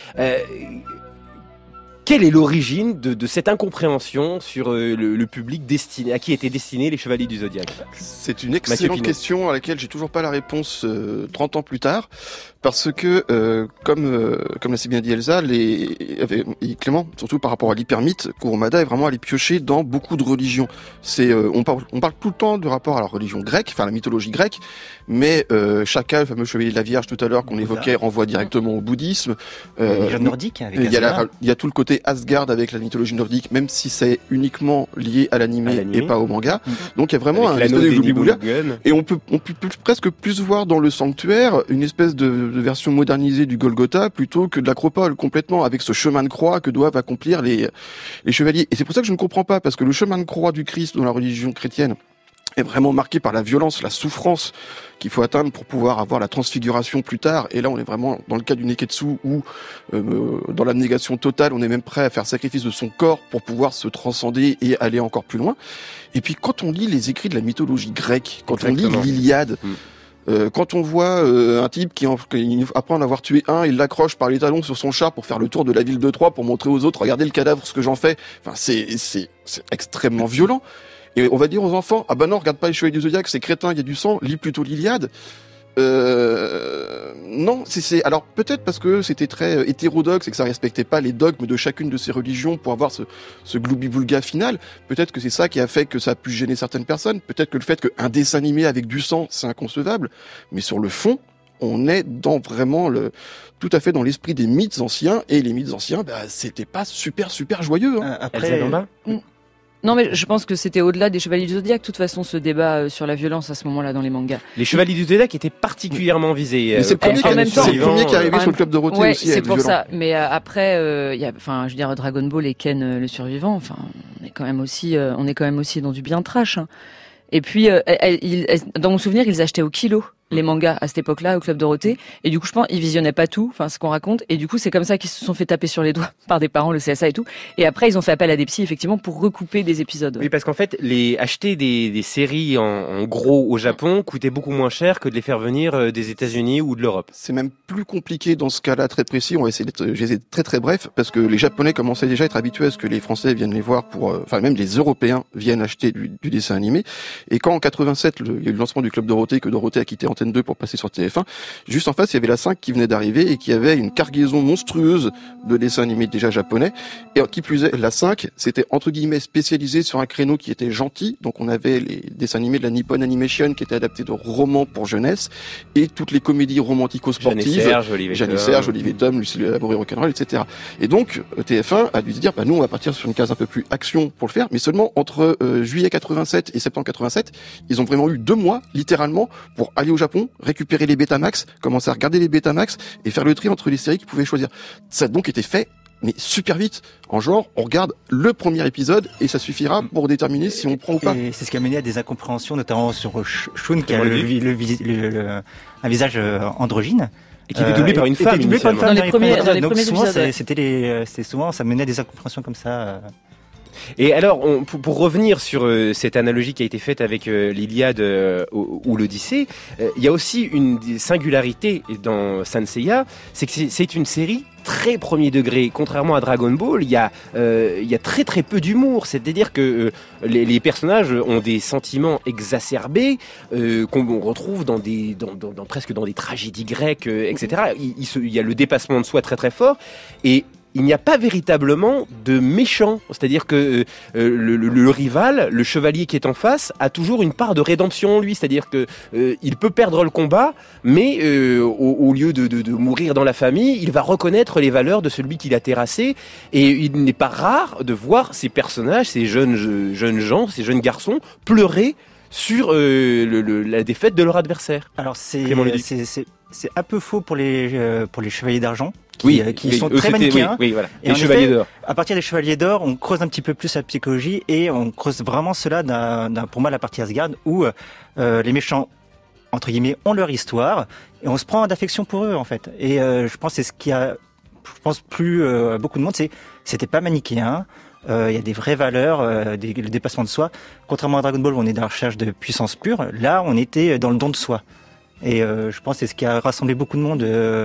Quelle est l'origine de cette incompréhension sur le public à qui étaient destinés les Chevaliers du Zodiaque? C'est une excellente question à laquelle j'ai toujours pas la réponse 30 ans plus tard, parce que comme l'a si bien dit Elsa, et Clément, surtout par rapport à l'hypermythe, Kurumada est vraiment allé piocher dans beaucoup de religions. On parle tout le temps de rapport à la religion grecque, enfin la mythologie grecque, mais Shaka, le fameux chevalier de la Vierge tout à l'heure qu'on évoquait, renvoie directement au bouddhisme. Les nordiques, avec il y a tout le côté Asgard avec la mythologie nordique, même si c'est uniquement lié à l'animé et pas au manga. Donc il y a vraiment un espèce de gloubi-boulga. Et on peut presque plus voir dans le sanctuaire une espèce de version modernisée du Golgotha plutôt que de l'acropole, complètement, avec ce chemin de croix que doivent accomplir les chevaliers. Et c'est pour ça que je ne comprends pas, parce que le chemin de croix du Christ dans la religion chrétienne est vraiment marqué par la violence, la souffrance qu'il faut atteindre pour pouvoir avoir la transfiguration plus tard. Et là, on est vraiment dans le cas du Neketsu où, dans l'abnégation totale, on est même prêt à faire sacrifice de son corps pour pouvoir se transcender et aller encore plus loin. Et puis, quand on lit les écrits de la mythologie grecque, quand on lit l'Iliade, quand on voit un type qui après en avoir tué un, il l'accroche par les talons sur son char pour faire le tour de la ville de Troie pour montrer aux autres, regardez le cadavre, ce que j'en fais. Enfin, c'est extrêmement violent. Et on va dire aux enfants, ah bah non, regarde pas les Chevaliers du Zodiaque, c'est crétin, il y a du sang, lis plutôt l'Iliade. Non, alors peut-être parce que c'était très hétérodoxe et que ça respectait pas les dogmes de chacune de ces religions pour avoir ce gloubi-boulga final. Peut-être que c'est ça qui a fait que ça a pu gêner certaines personnes. Peut-être que le fait qu'un dessin animé avec du sang, c'est inconcevable. Mais sur le fond, on est dans vraiment tout à fait dans l'esprit des mythes anciens, et les mythes anciens, bah, c'était pas super joyeux, hein. Après, Non, mais je pense que c'était au-delà des Chevaliers du Zodiaque. De toute façon, ce débat sur la violence à ce moment-là dans les mangas. Les Chevaliers du Zodiaque étaient particulièrement visés. Mais c'est le premier qui est arrivé sur le Club Dorothée ouais, aussi. C'est pour ça. Mais après, je veux dire, Dragon Ball et Ken le survivant. Enfin, on est quand même aussi dans du bien trash. Hein. Et puis, dans mon souvenir, ils achetaient au kilo les mangas à cette époque-là au Club Dorothée, et du coup je pense ils visionnaient pas tout, enfin ce qu'on raconte, et du coup c'est comme ça qu'ils se sont fait taper sur les doigts par des parents, le CSA et tout, et après ils ont fait appel à des psys effectivement pour recouper des épisodes. Oui, parce qu'en fait acheter des séries en gros au Japon coûtait beaucoup moins cher que de les faire venir des États-Unis ou de l'Europe. C'est même plus compliqué dans ce cas-là très précis. On va essayer d'être très très bref, parce que les Japonais commençaient déjà à être habitués à ce que les Français viennent les voir même les Européens viennent acheter du dessin animé. Et quand en 87 il y a eu le lancement du Club Dorothée, que Dorothée a quitté Antenne 2 pour passer sur TF1, juste en face il y avait la 5 qui venait d'arriver et qui avait une cargaison monstrueuse de dessins animés déjà japonais, et qui plus est, la 5 c'était entre guillemets spécialisé sur un créneau qui était gentil, donc on avait les dessins animés de la Nippon Animation qui étaient adaptés de romans pour jeunesse, et toutes les comédies romantico-sportives, Jeanne et Serge, Olivier Tom, Lucille Labouré Rock'n'Roll, etc. Et donc TF1 a dû se dire, nous on va partir sur une case un peu plus action pour le faire, mais seulement entre juillet 87 et septembre 87, ils ont vraiment eu 2 mois littéralement pour aller au Japon, récupérer les Betamax, commencer à regarder les Betamax et faire le tri entre les séries qu'ils pouvaient choisir. Ça a donc été fait, mais super vite. En genre, on regarde le premier épisode et ça suffira pour déterminer si on prend ou pas. Et c'est ce qui a mené à des incompréhensions, notamment sur Shun, qui a un visage androgyne. Et qui était doublé par une femme. Dans les premiers souvent, épisodes. souvent, ça menait à des incompréhensions comme ça. Et alors, pour revenir sur cette analogie qui a été faite avec l'Iliade ou l'Odyssée, il y a aussi une singularité dans Saint Seiya, c'est que c'est une série très premier degré. Contrairement à Dragon Ball, il y a très très peu d'humour. C'est-à-dire que les personnages ont des sentiments exacerbés qu'on retrouve dans presque dans des tragédies grecques, etc. Il y a le dépassement de soi très très fort, et il n'y a pas véritablement de méchant. C'est-à-dire que le rival, le chevalier qui est en face, a toujours une part de rédemption en lui. C'est-à-dire que il peut perdre le combat, mais au lieu de mourir dans la famille, il va reconnaître les valeurs de celui qui l'a terrassé. Et il n'est pas rare de voir ces personnages, ces jeunes gens, ces jeunes garçons pleurer sur la défaite de leur adversaire. Alors c'est un peu faux pour les chevaliers d'argent. Qui sont eux, très manichéens. Oui, voilà. Et les Chevaliers d'Or. À partir des Chevaliers d'Or, on creuse un petit peu plus la psychologie et on creuse vraiment cela pour moi la partie Asgard où les méchants entre guillemets ont leur histoire et on se prend d'affection pour eux en fait. Et je pense que c'est ce qui a, plu à beaucoup de monde, c'était pas manichéen. Il y a des vraies valeurs, le dépassement de soi. Contrairement à Dragon Ball où on est dans la recherche de puissance pure, là on était dans le don de soi. Et je pense que c'est ce qui a rassemblé beaucoup de monde.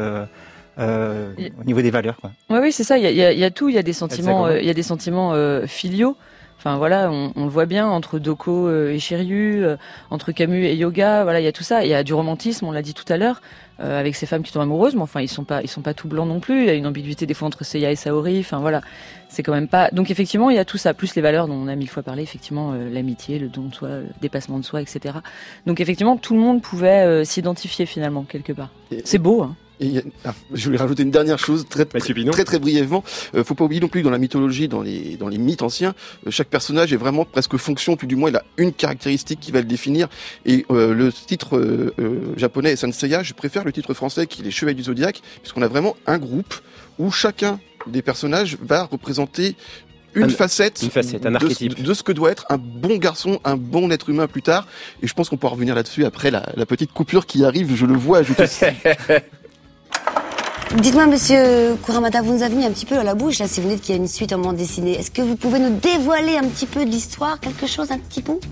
Au niveau des valeurs, quoi. Oui, c'est ça. Il y a tout. Il y a des sentiments, filiaux. Enfin voilà, on le voit bien entre Doko et Shiryu, entre Camus et Yoga. Voilà, il y a tout ça. Il y a du romantisme, on l'a dit tout à l'heure, avec ces femmes qui tombent amoureuses. Mais enfin, ils sont pas tout blancs non plus. Il y a une ambiguïté des fois entre Seiya et Saori. Enfin voilà, c'est quand même pas. Donc effectivement, il y a tout ça, plus les valeurs dont on a 1000 fois parlé. Effectivement, l'amitié, le don de soi, le dépassement de soi, etc. Donc effectivement, tout le monde pouvait s'identifier finalement quelque part. C'est beau, hein. Je voulais rajouter une dernière chose très brièvement. Faut pas oublier non plus que dans la mythologie, dans les mythes anciens, chaque personnage est vraiment presque fonction, tout du moins il a une caractéristique qui va le définir. Et le titre japonais est Saint Seiya, je préfère le titre français qui est les Chevaliers du Zodiaque, puisqu'on a vraiment un groupe où chacun des personnages va représenter une facette, un archétype de ce que doit être un bon garçon, un bon être humain plus tard. Et je pense qu'on pourra revenir là-dessus après la petite coupure qui arrive, je le vois ajouter. Dites-moi, monsieur Kuramata, vous nous avez mis un petit peu à la bouche, là, si vous dites qu'il y a une suite en bande dessinée. Est-ce que vous pouvez nous dévoiler un petit peu de l'histoire, quelque chose, un petit bout?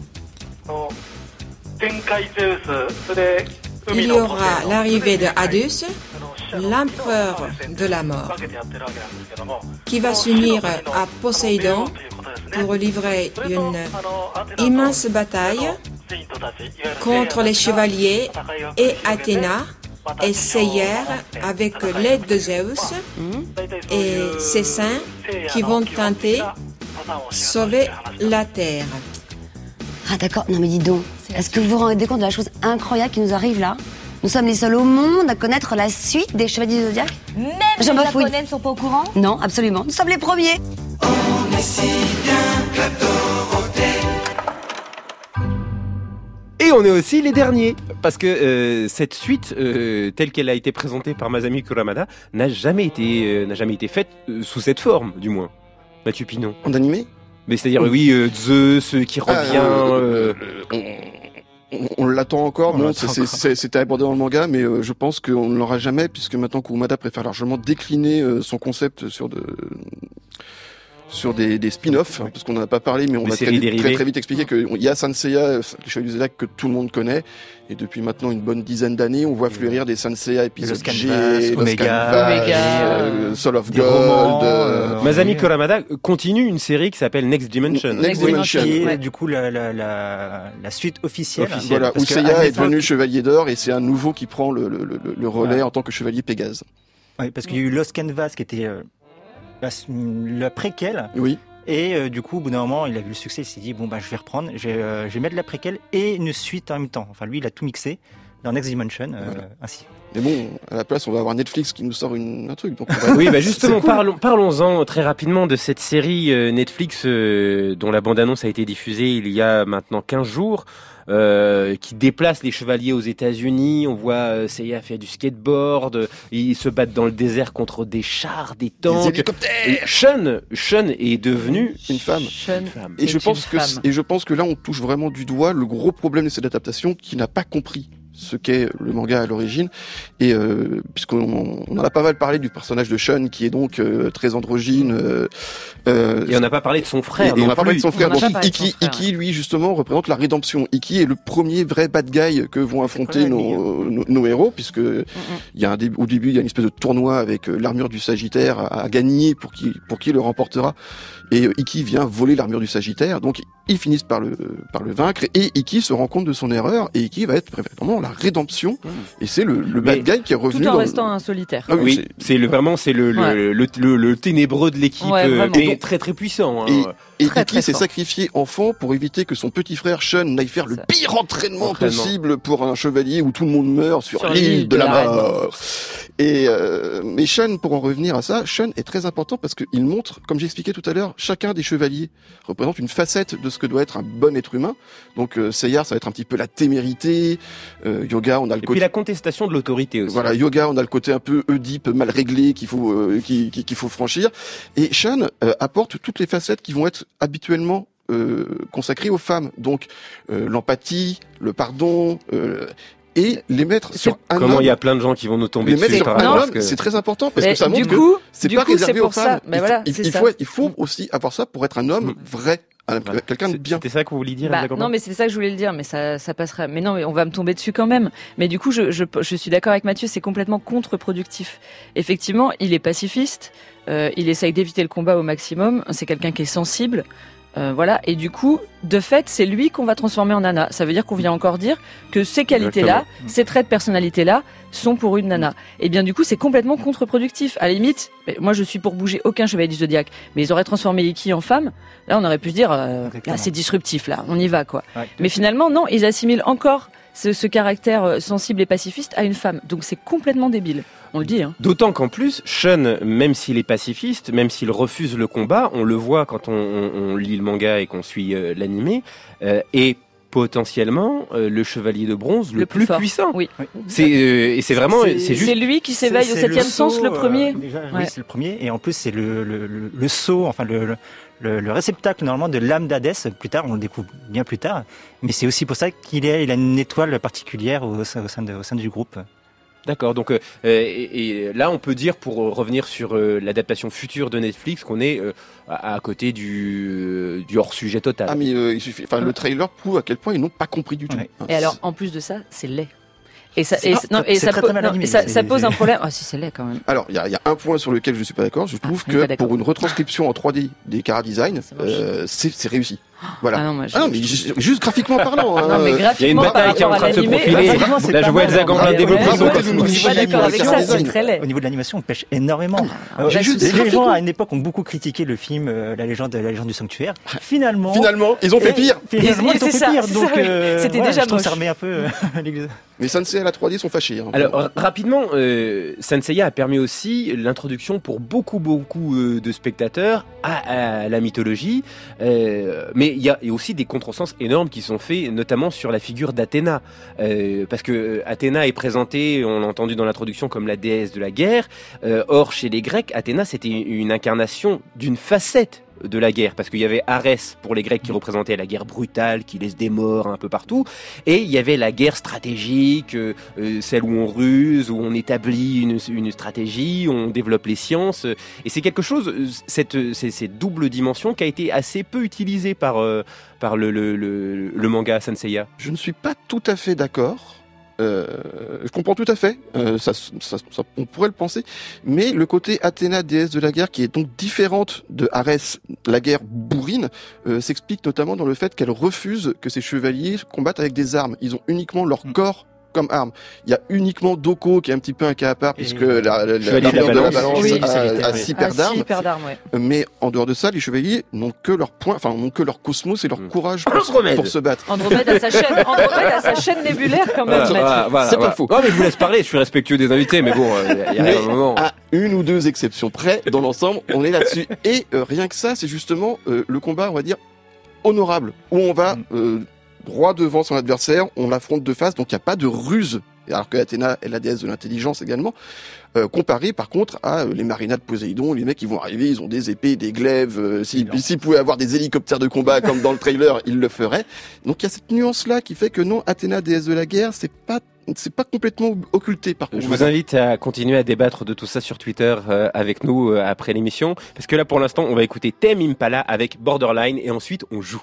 Il y aura l'arrivée de Hadus, l'empereur de la mort, qui va s'unir à Poséidon pour livrer une immense bataille contre les chevaliers et Athéna et Seiya avec l'aide de Zeus et ses saints qui vont tenter de sauver la terre. Ah d'accord, non mais dis donc, est-ce que vous vous rendez compte de la chose incroyable qui nous arrive là? Nous sommes les seuls au monde à connaître la suite des Chevaliers du Zodiaque. Même les Japonais ne sont pas au courant? Non, absolument, nous sommes les premiers. On est si bien, Club Dorothée. Et on est aussi les derniers, parce que cette suite, telle qu'elle a été présentée par Masami Kurumada, n'a jamais été faite sous cette forme, du moins. Mathieu Pinon. En animé ? Mais c'est-à-dire, oui, Zeus qui revient... On l'attend encore. Bon, c'était abordé dans le manga, mais je pense qu'on ne l'aura jamais, puisque maintenant Kurumada préfère largement décliner son concept sur des spin-offs, parce qu'on n'en a pas parlé, mais on va très vite expliquer qu'il y a Saint Seiya, les Chevaliers du Zodiac, que tout le monde connaît, et depuis maintenant une bonne dizaine d'années, on voit fleurir des Saint Seiya épisode G, Omega, Soul of Gold. Masami Kurumada continue une série qui s'appelle Next Dimension. Next Dimension, qui est du coup la suite officielle. Voilà, où Seiya est devenu Chevalier d'Or, et c'est un nouveau qui prend le relais en tant que Chevalier Pégase. Oui, parce qu'il y a eu Lost Canvas qui était la préquelle. Oui. Et du coup, au bout d'un moment, il a vu le succès, il s'est dit, bon, bah, je vais reprendre, je vais mettre la préquelle et une suite en même temps. Enfin, lui, il a tout mixé dans Next Dimension, ainsi. Mais bon, à la place, on va avoir Netflix qui nous sort un truc. Donc oui, bah justement, parlons-en très rapidement de cette série Netflix dont la bande-annonce a été diffusée il y a maintenant 15 jours. Qui déplace les chevaliers aux États-Unis. On voit Seiya faire du skateboard. Ils se battent dans le désert contre des chars, des tanks. Des hélicoptères. Shun est devenue une femme. Et je pense que là, on touche vraiment du doigt le gros problème de cette adaptation qui n'a pas compris ce qu'est le manga à l'origine, et puisqu'on en a pas mal parlé du personnage de Shun qui est donc très androgyne, et on n'a pas parlé de son frère. Et on n'a pas parlé de son frère. Donc Iki, lui justement représente la rédemption. Iki est le premier vrai bad guy que vont affronter nos héros, puisque il y a au début il y a une espèce de tournoi avec l'armure du Sagittaire à gagner pour qui le remportera. Et Iki vient voler l'armure du Sagittaire, donc ils finissent par le vaincre, et Iki se rend compte de son erreur, et Iki va être vraiment la rédemption, et c'est le bad guy qui est revenu. Tout en restant un solitaire. Ah oui, c'est le ténébreux de l'équipe, très très puissant. Et Iki s'est sacrifié enfant pour éviter que son petit frère Shun n'aille faire le pire entraînement possible pour un chevalier où tout le monde meurt sur l'île de la mort. Mais Shun, pour en revenir à ça, Shun est très important parce qu'il montre, comme j'expliquais tout à l'heure, chacun des chevaliers représente une facette de ce que doit être un bon être humain. Donc Seiya, ça va être un petit peu la témérité. Yoga, on a le côté... Et puis la contestation de l'autorité aussi. Voilà, Yoga, on a le côté un peu Oedipe, mal réglé qu'il faut franchir. Et Shun apporte toutes les facettes qui vont être habituellement consacrées aux femmes. Donc l'empathie, le pardon... et les mettre sur un homme. Comment il y a plein de gens qui vont nous tomber dessus sur un homme, c'est très important parce que ça montre que c'est pas réservé aux femmes. Il faut aussi avoir ça pour être un homme vrai. Quelqu'un de bien. C'était ça que vous vouliez dire? Non, mais c'est ça que je voulais le dire, mais ça passera. Mais non, mais on va me tomber dessus quand même. Mais du coup, je suis d'accord avec Mathieu, c'est complètement contre-productif. Effectivement, il est pacifiste, il essaye d'éviter le combat au maximum, c'est quelqu'un qui est sensible. Voilà, et du coup, de fait, c'est lui qu'on va transformer en nana. Ça veut dire qu'on vient encore dire que ces qualités-là, ces traits de personnalité-là, sont pour une nana. Et bien du coup, c'est complètement contre-productif. À la limite, moi je suis pour bouger aucun chevalier du Zodiac, mais ils auraient transformé Iki en femme. Là, on aurait pu se dire, là, c'est disruptif, là, on y va, quoi. Ouais, mais finalement, non, ils assimilent encore ce caractère sensible et pacifiste à une femme. Donc c'est complètement débile. On le dit, hein. D'autant qu'en plus, Shun, même s'il est pacifiste, même s'il refuse le combat, on le voit quand on lit le manga et qu'on suit l'animé, est potentiellement le chevalier de bronze le plus puissant. Oui. Et c'est vraiment, c'est juste. C'est lui qui s'éveille au 7e sens, le premier. Déjà, oui, c'est le premier. Et en plus, c'est le sceau, enfin le réceptacle normalement de l'âme d'Hadès. Plus tard, on le découvre bien plus tard. Mais c'est aussi pour ça qu'il a une étoile particulière au sein du groupe. D'accord, donc et là on peut dire, pour revenir sur l'adaptation future de Netflix, qu'on est à côté du hors-sujet total. Ah mais il suffit, enfin le trailer prouve à quel point ils n'ont pas compris du tout. Et alors en plus de ça, c'est laid. Et ça pose un problème. Ah si, c'est laid quand même. Alors il y a un point sur lequel je suis pas d'accord. Je trouve que pour une retranscription en 3D des chara-design, c'est réussi. Voilà. Ah non, mais juste graphiquement parlant. Non, mais graphiquement, il y a une bataille qui est en train de se profiler. Là, je vois Elsa Gamblin développer son costume. Je suis pas d'accord avec ça, c'est très laid. Au niveau de l'animation, on pêche énormément. Les gens, à une époque, ont beaucoup critiqué le film La légende du sanctuaire. Finalement, ils ont fait pire. Finalement, ils ont fait pire. Donc, c'était déjà moche. Ça remet un peu l'église. Mais Sansei, la 3D sont fâchés. Hein. Alors rapidement, Saint Seiya a permis aussi l'introduction pour beaucoup de spectateurs à la mythologie, mais il y a aussi des contresens énormes qui sont faits, notamment sur la figure d'Athéna, parce que Athéna est présentée, on l'a entendu dans l'introduction, comme la déesse de la guerre. Or, chez les Grecs, Athéna c'était une incarnation d'une facette de la guerre, parce qu'il y avait Arès pour les Grecs qui représentait la guerre brutale, qui laisse des morts un peu partout, et il y avait la guerre stratégique, celle où on ruse, où on établit une stratégie, on développe les sciences, et c'est quelque chose, cette double dimension qui a été assez peu utilisée par le manga Saint Seiya. Je ne suis pas tout à fait d'accord. Je comprends tout à fait, ça, on pourrait le penser, mais le côté Athéna, déesse de la guerre, qui est donc différente de Arès, la guerre bourrine, s'explique notamment dans le fait qu'elle refuse que ses chevaliers combattent avec des armes. Ils ont uniquement leur corps comme arme. Il y a uniquement Doko qui est un petit peu un cas à part, puisque l'armure de la balance a 6 paires d'armes. Mais en dehors de ça, les chevaliers n'ont que leur point, enfin, n'ont que leur cosmos et leur courage pour se battre. Andromède a sa chaîne nébulaire quand même. C'est pas faux. Non, mais je vous laisse parler, je suis respectueux des invités, mais bon, il y a un moment. À une ou deux exceptions près, dans l'ensemble, on est là-dessus. Et rien que ça, c'est justement le combat, on va dire, honorable, où on va droit devant son adversaire, on l'affronte de face, donc il n'y a pas de ruse, alors que Athéna est la déesse de l'intelligence également, comparé par contre à les marinades de Poséidon, les mecs qui vont arriver, ils ont des épées, des glaives, s'ils pouvaient avoir des hélicoptères de combat comme dans le trailer, ils le feraient. Donc il y a cette nuance-là qui fait que non, Athéna, déesse de la guerre, c'est pas complètement occulté par contre. Je vous invite à continuer à débattre de tout ça sur Twitter avec nous après l'émission, parce que là pour l'instant on va écouter Tame Impala avec Borderline et ensuite on joue.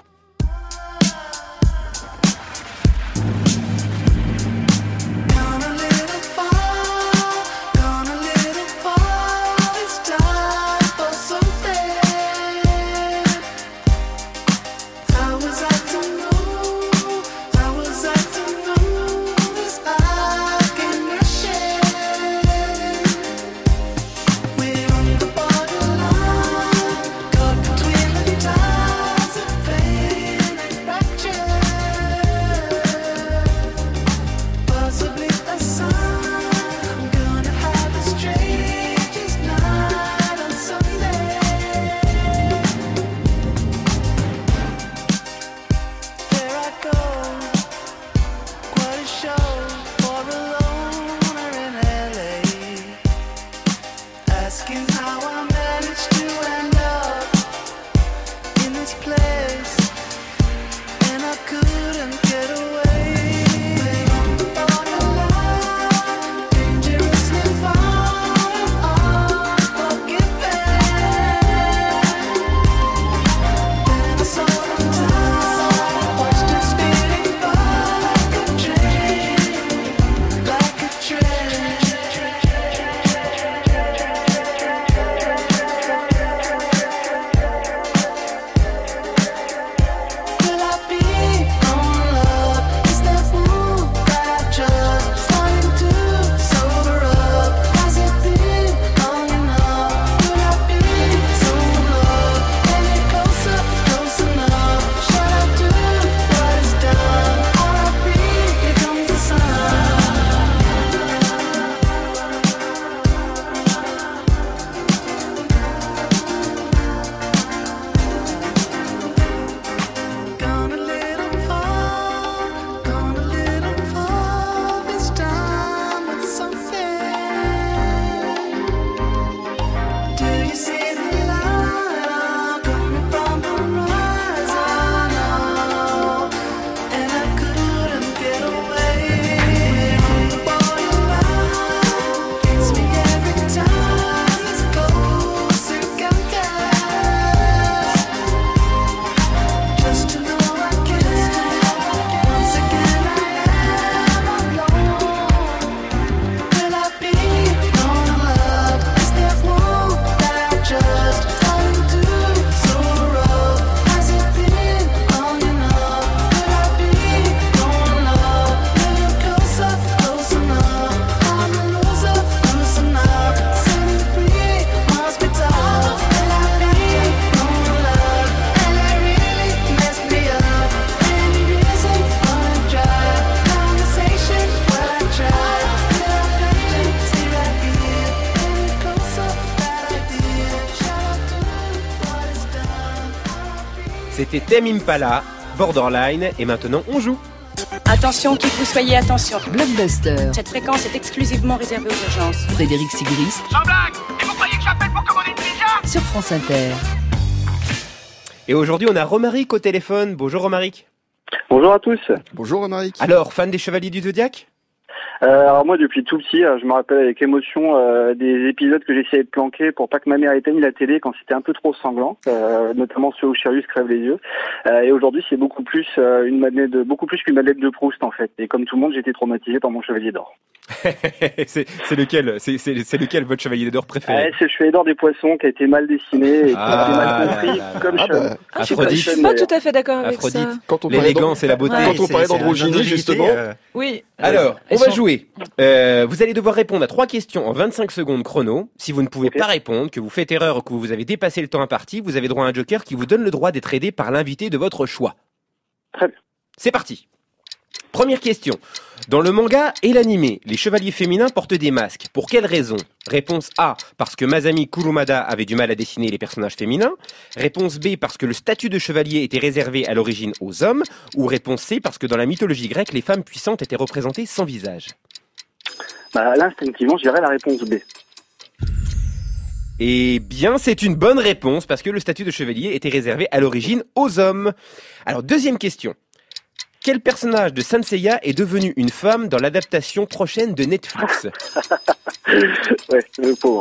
C'était Tame Impala, Borderline, et maintenant on joue. Attention, qui que vous soyez, attention. Blockbuster. Cette fréquence est exclusivement réservée aux urgences. Frédéric Sigrist. Sans blague! Et vous croyez que j'appelle pour commander une pizza? Sur France Inter. Et aujourd'hui, on a Romaric au téléphone. Bonjour Romaric. Bonjour à tous. Bonjour Romaric. Alors, fan des Chevaliers du Zodiaque? Alors moi, depuis tout petit, je me rappelle avec émotion des épisodes que j'essayais de planquer pour pas que ma mère éteigne la télé quand c'était un peu trop sanglant, notamment ceux où Sirius crève les yeux. Et aujourd'hui, c'est beaucoup plus qu'une Madeleine de Proust en fait. Et comme tout le monde, j'ai été traumatisé par mon Chevalier d'Or. c'est lequel? C'est lequel votre Chevalier d'Or préféré? C'est le Chevalier d'Or des Poissons qui a été mal dessiné et qui a été mal compris, comme Sean. Aphrodite. Je suis pas tout à fait d'accord avec ça. L'élégance et la beauté. Quand on parlait d'androgynie, justement. Oui. Alors, on va jouer. Vous allez devoir répondre à 3 questions en 25 secondes chrono. Si vous ne pouvez pas répondre, que vous faites erreur ou que vous avez dépassé le temps imparti, vous avez droit à un joker qui vous donne le droit d'être aidé par l'invité de votre choix. Très bien. C'est parti. Première question. Dans le manga et l'animé, les chevaliers féminins portent des masques. Pour quelle raison? Réponse A, parce que Masami Kurumada avait du mal à dessiner les personnages féminins. Réponse B, parce que le statut de chevalier était réservé à l'origine aux hommes. Ou réponse C, parce que dans la mythologie grecque, les femmes puissantes étaient représentées sans visage. Là, instinctivement, je dirais la réponse B. Eh bien, c'est une bonne réponse, parce que le statut de chevalier était réservé à l'origine aux hommes. Alors, deuxième question. Quel personnage de Saint Seiya est devenu une femme dans l'adaptation prochaine de Netflix? Ouais, le pauvre.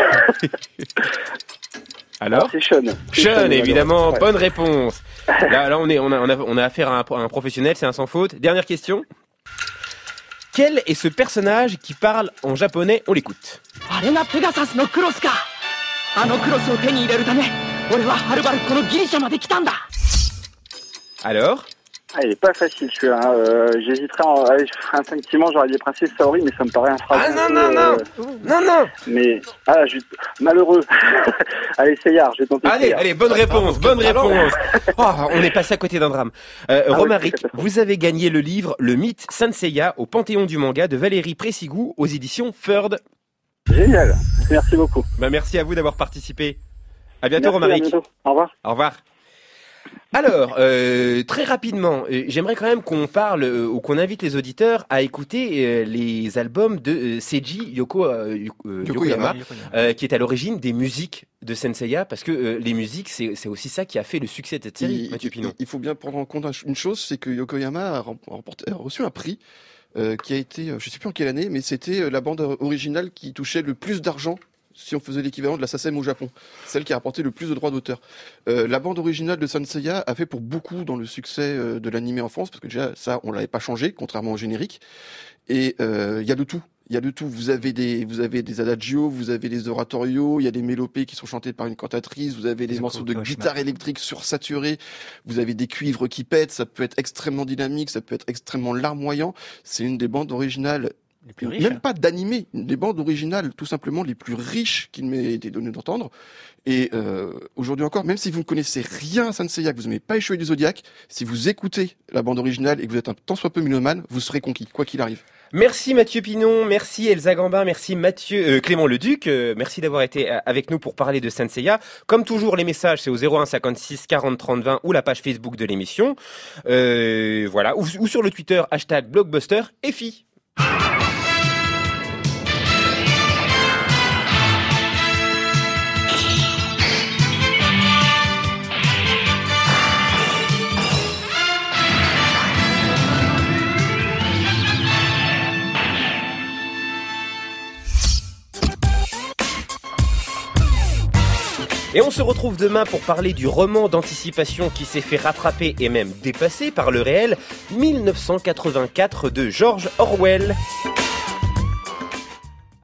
Alors? C'est Sean. Sean, évidemment, ouais. Bonne réponse. Là, on a affaire à un professionnel, c'est un sans faute. Dernière question. Quel est ce personnage qui parle en japonais? On l'écoute. Alors? Il est pas facile celui-là. J'hésiterais instinctivement, j'aurais dit Princesse Saori, mais ça me paraît un phrase. Ah non. Mais malheureux. Allez, Seiya, je vais tenter. Allez, bonne réponse. On est passé à côté d'un drame. Romaric, vous avez gagné le livre Le mythe Saint Seiya au Panthéon du manga de Valérie Pressigou aux éditions Ferd. Génial. Merci beaucoup. Merci à vous d'avoir participé. À bientôt, Romaric. À bientôt. Au revoir. Au revoir. Alors, très rapidement, j'aimerais quand même qu'on parle ou qu'on invite les auditeurs à écouter les albums de Seiji Yokoyama, qui est à l'origine des musiques de Saint Seiya, parce que les musiques, c'est aussi ça qui a fait le succès de cette série, Mathieu Pinon. Il faut bien prendre en compte une chose, c'est que Yokoyama a reçu un prix qui a été, je sais plus en quelle année, mais c'était la bande originale qui touchait le plus d'argent si on faisait l'équivalent de la SACEM au Japon, celle qui a rapporté le plus de droits d'auteur. La bande originale de Saint Seiya a fait pour beaucoup dans le succès de l'animé en France, parce que déjà, ça, on l'avait pas changé, contrairement au générique. Et il y a de tout. Vous avez des adagios, vous avez des oratorios, il y a des mélopées qui sont chantées par une cantatrice, vous avez des morceaux de guitare électrique sursaturés, vous avez des cuivres qui pètent, ça peut être extrêmement dynamique, ça peut être extrêmement larmoyant. C'est une des bandes originales les plus riches, même pas d'animé, des bandes originales tout simplement les plus riches qu'il m'ait été donné d'entendre. Et aujourd'hui encore, même si vous ne connaissez rien à Saint Seiya, que vous n'aimez pas les Chevaliers du Zodiaque, si vous écoutez la bande originale et que vous êtes un tant soit peu mélomane, vous serez conquis, quoi qu'il arrive. Merci Mathieu Pinon, merci Elsa Gambin, merci Clément Leduc, merci d'avoir été avec nous pour parler de Saint Seiya. Comme toujours, les messages, c'est au 01 56 40 30 20 ou la page Facebook de l'émission. Voilà, ou sur le Twitter, #blockbuster-FI. Et on se retrouve demain pour parler du roman d'anticipation qui s'est fait rattraper et même dépasser par le réel, 1984 de George Orwell.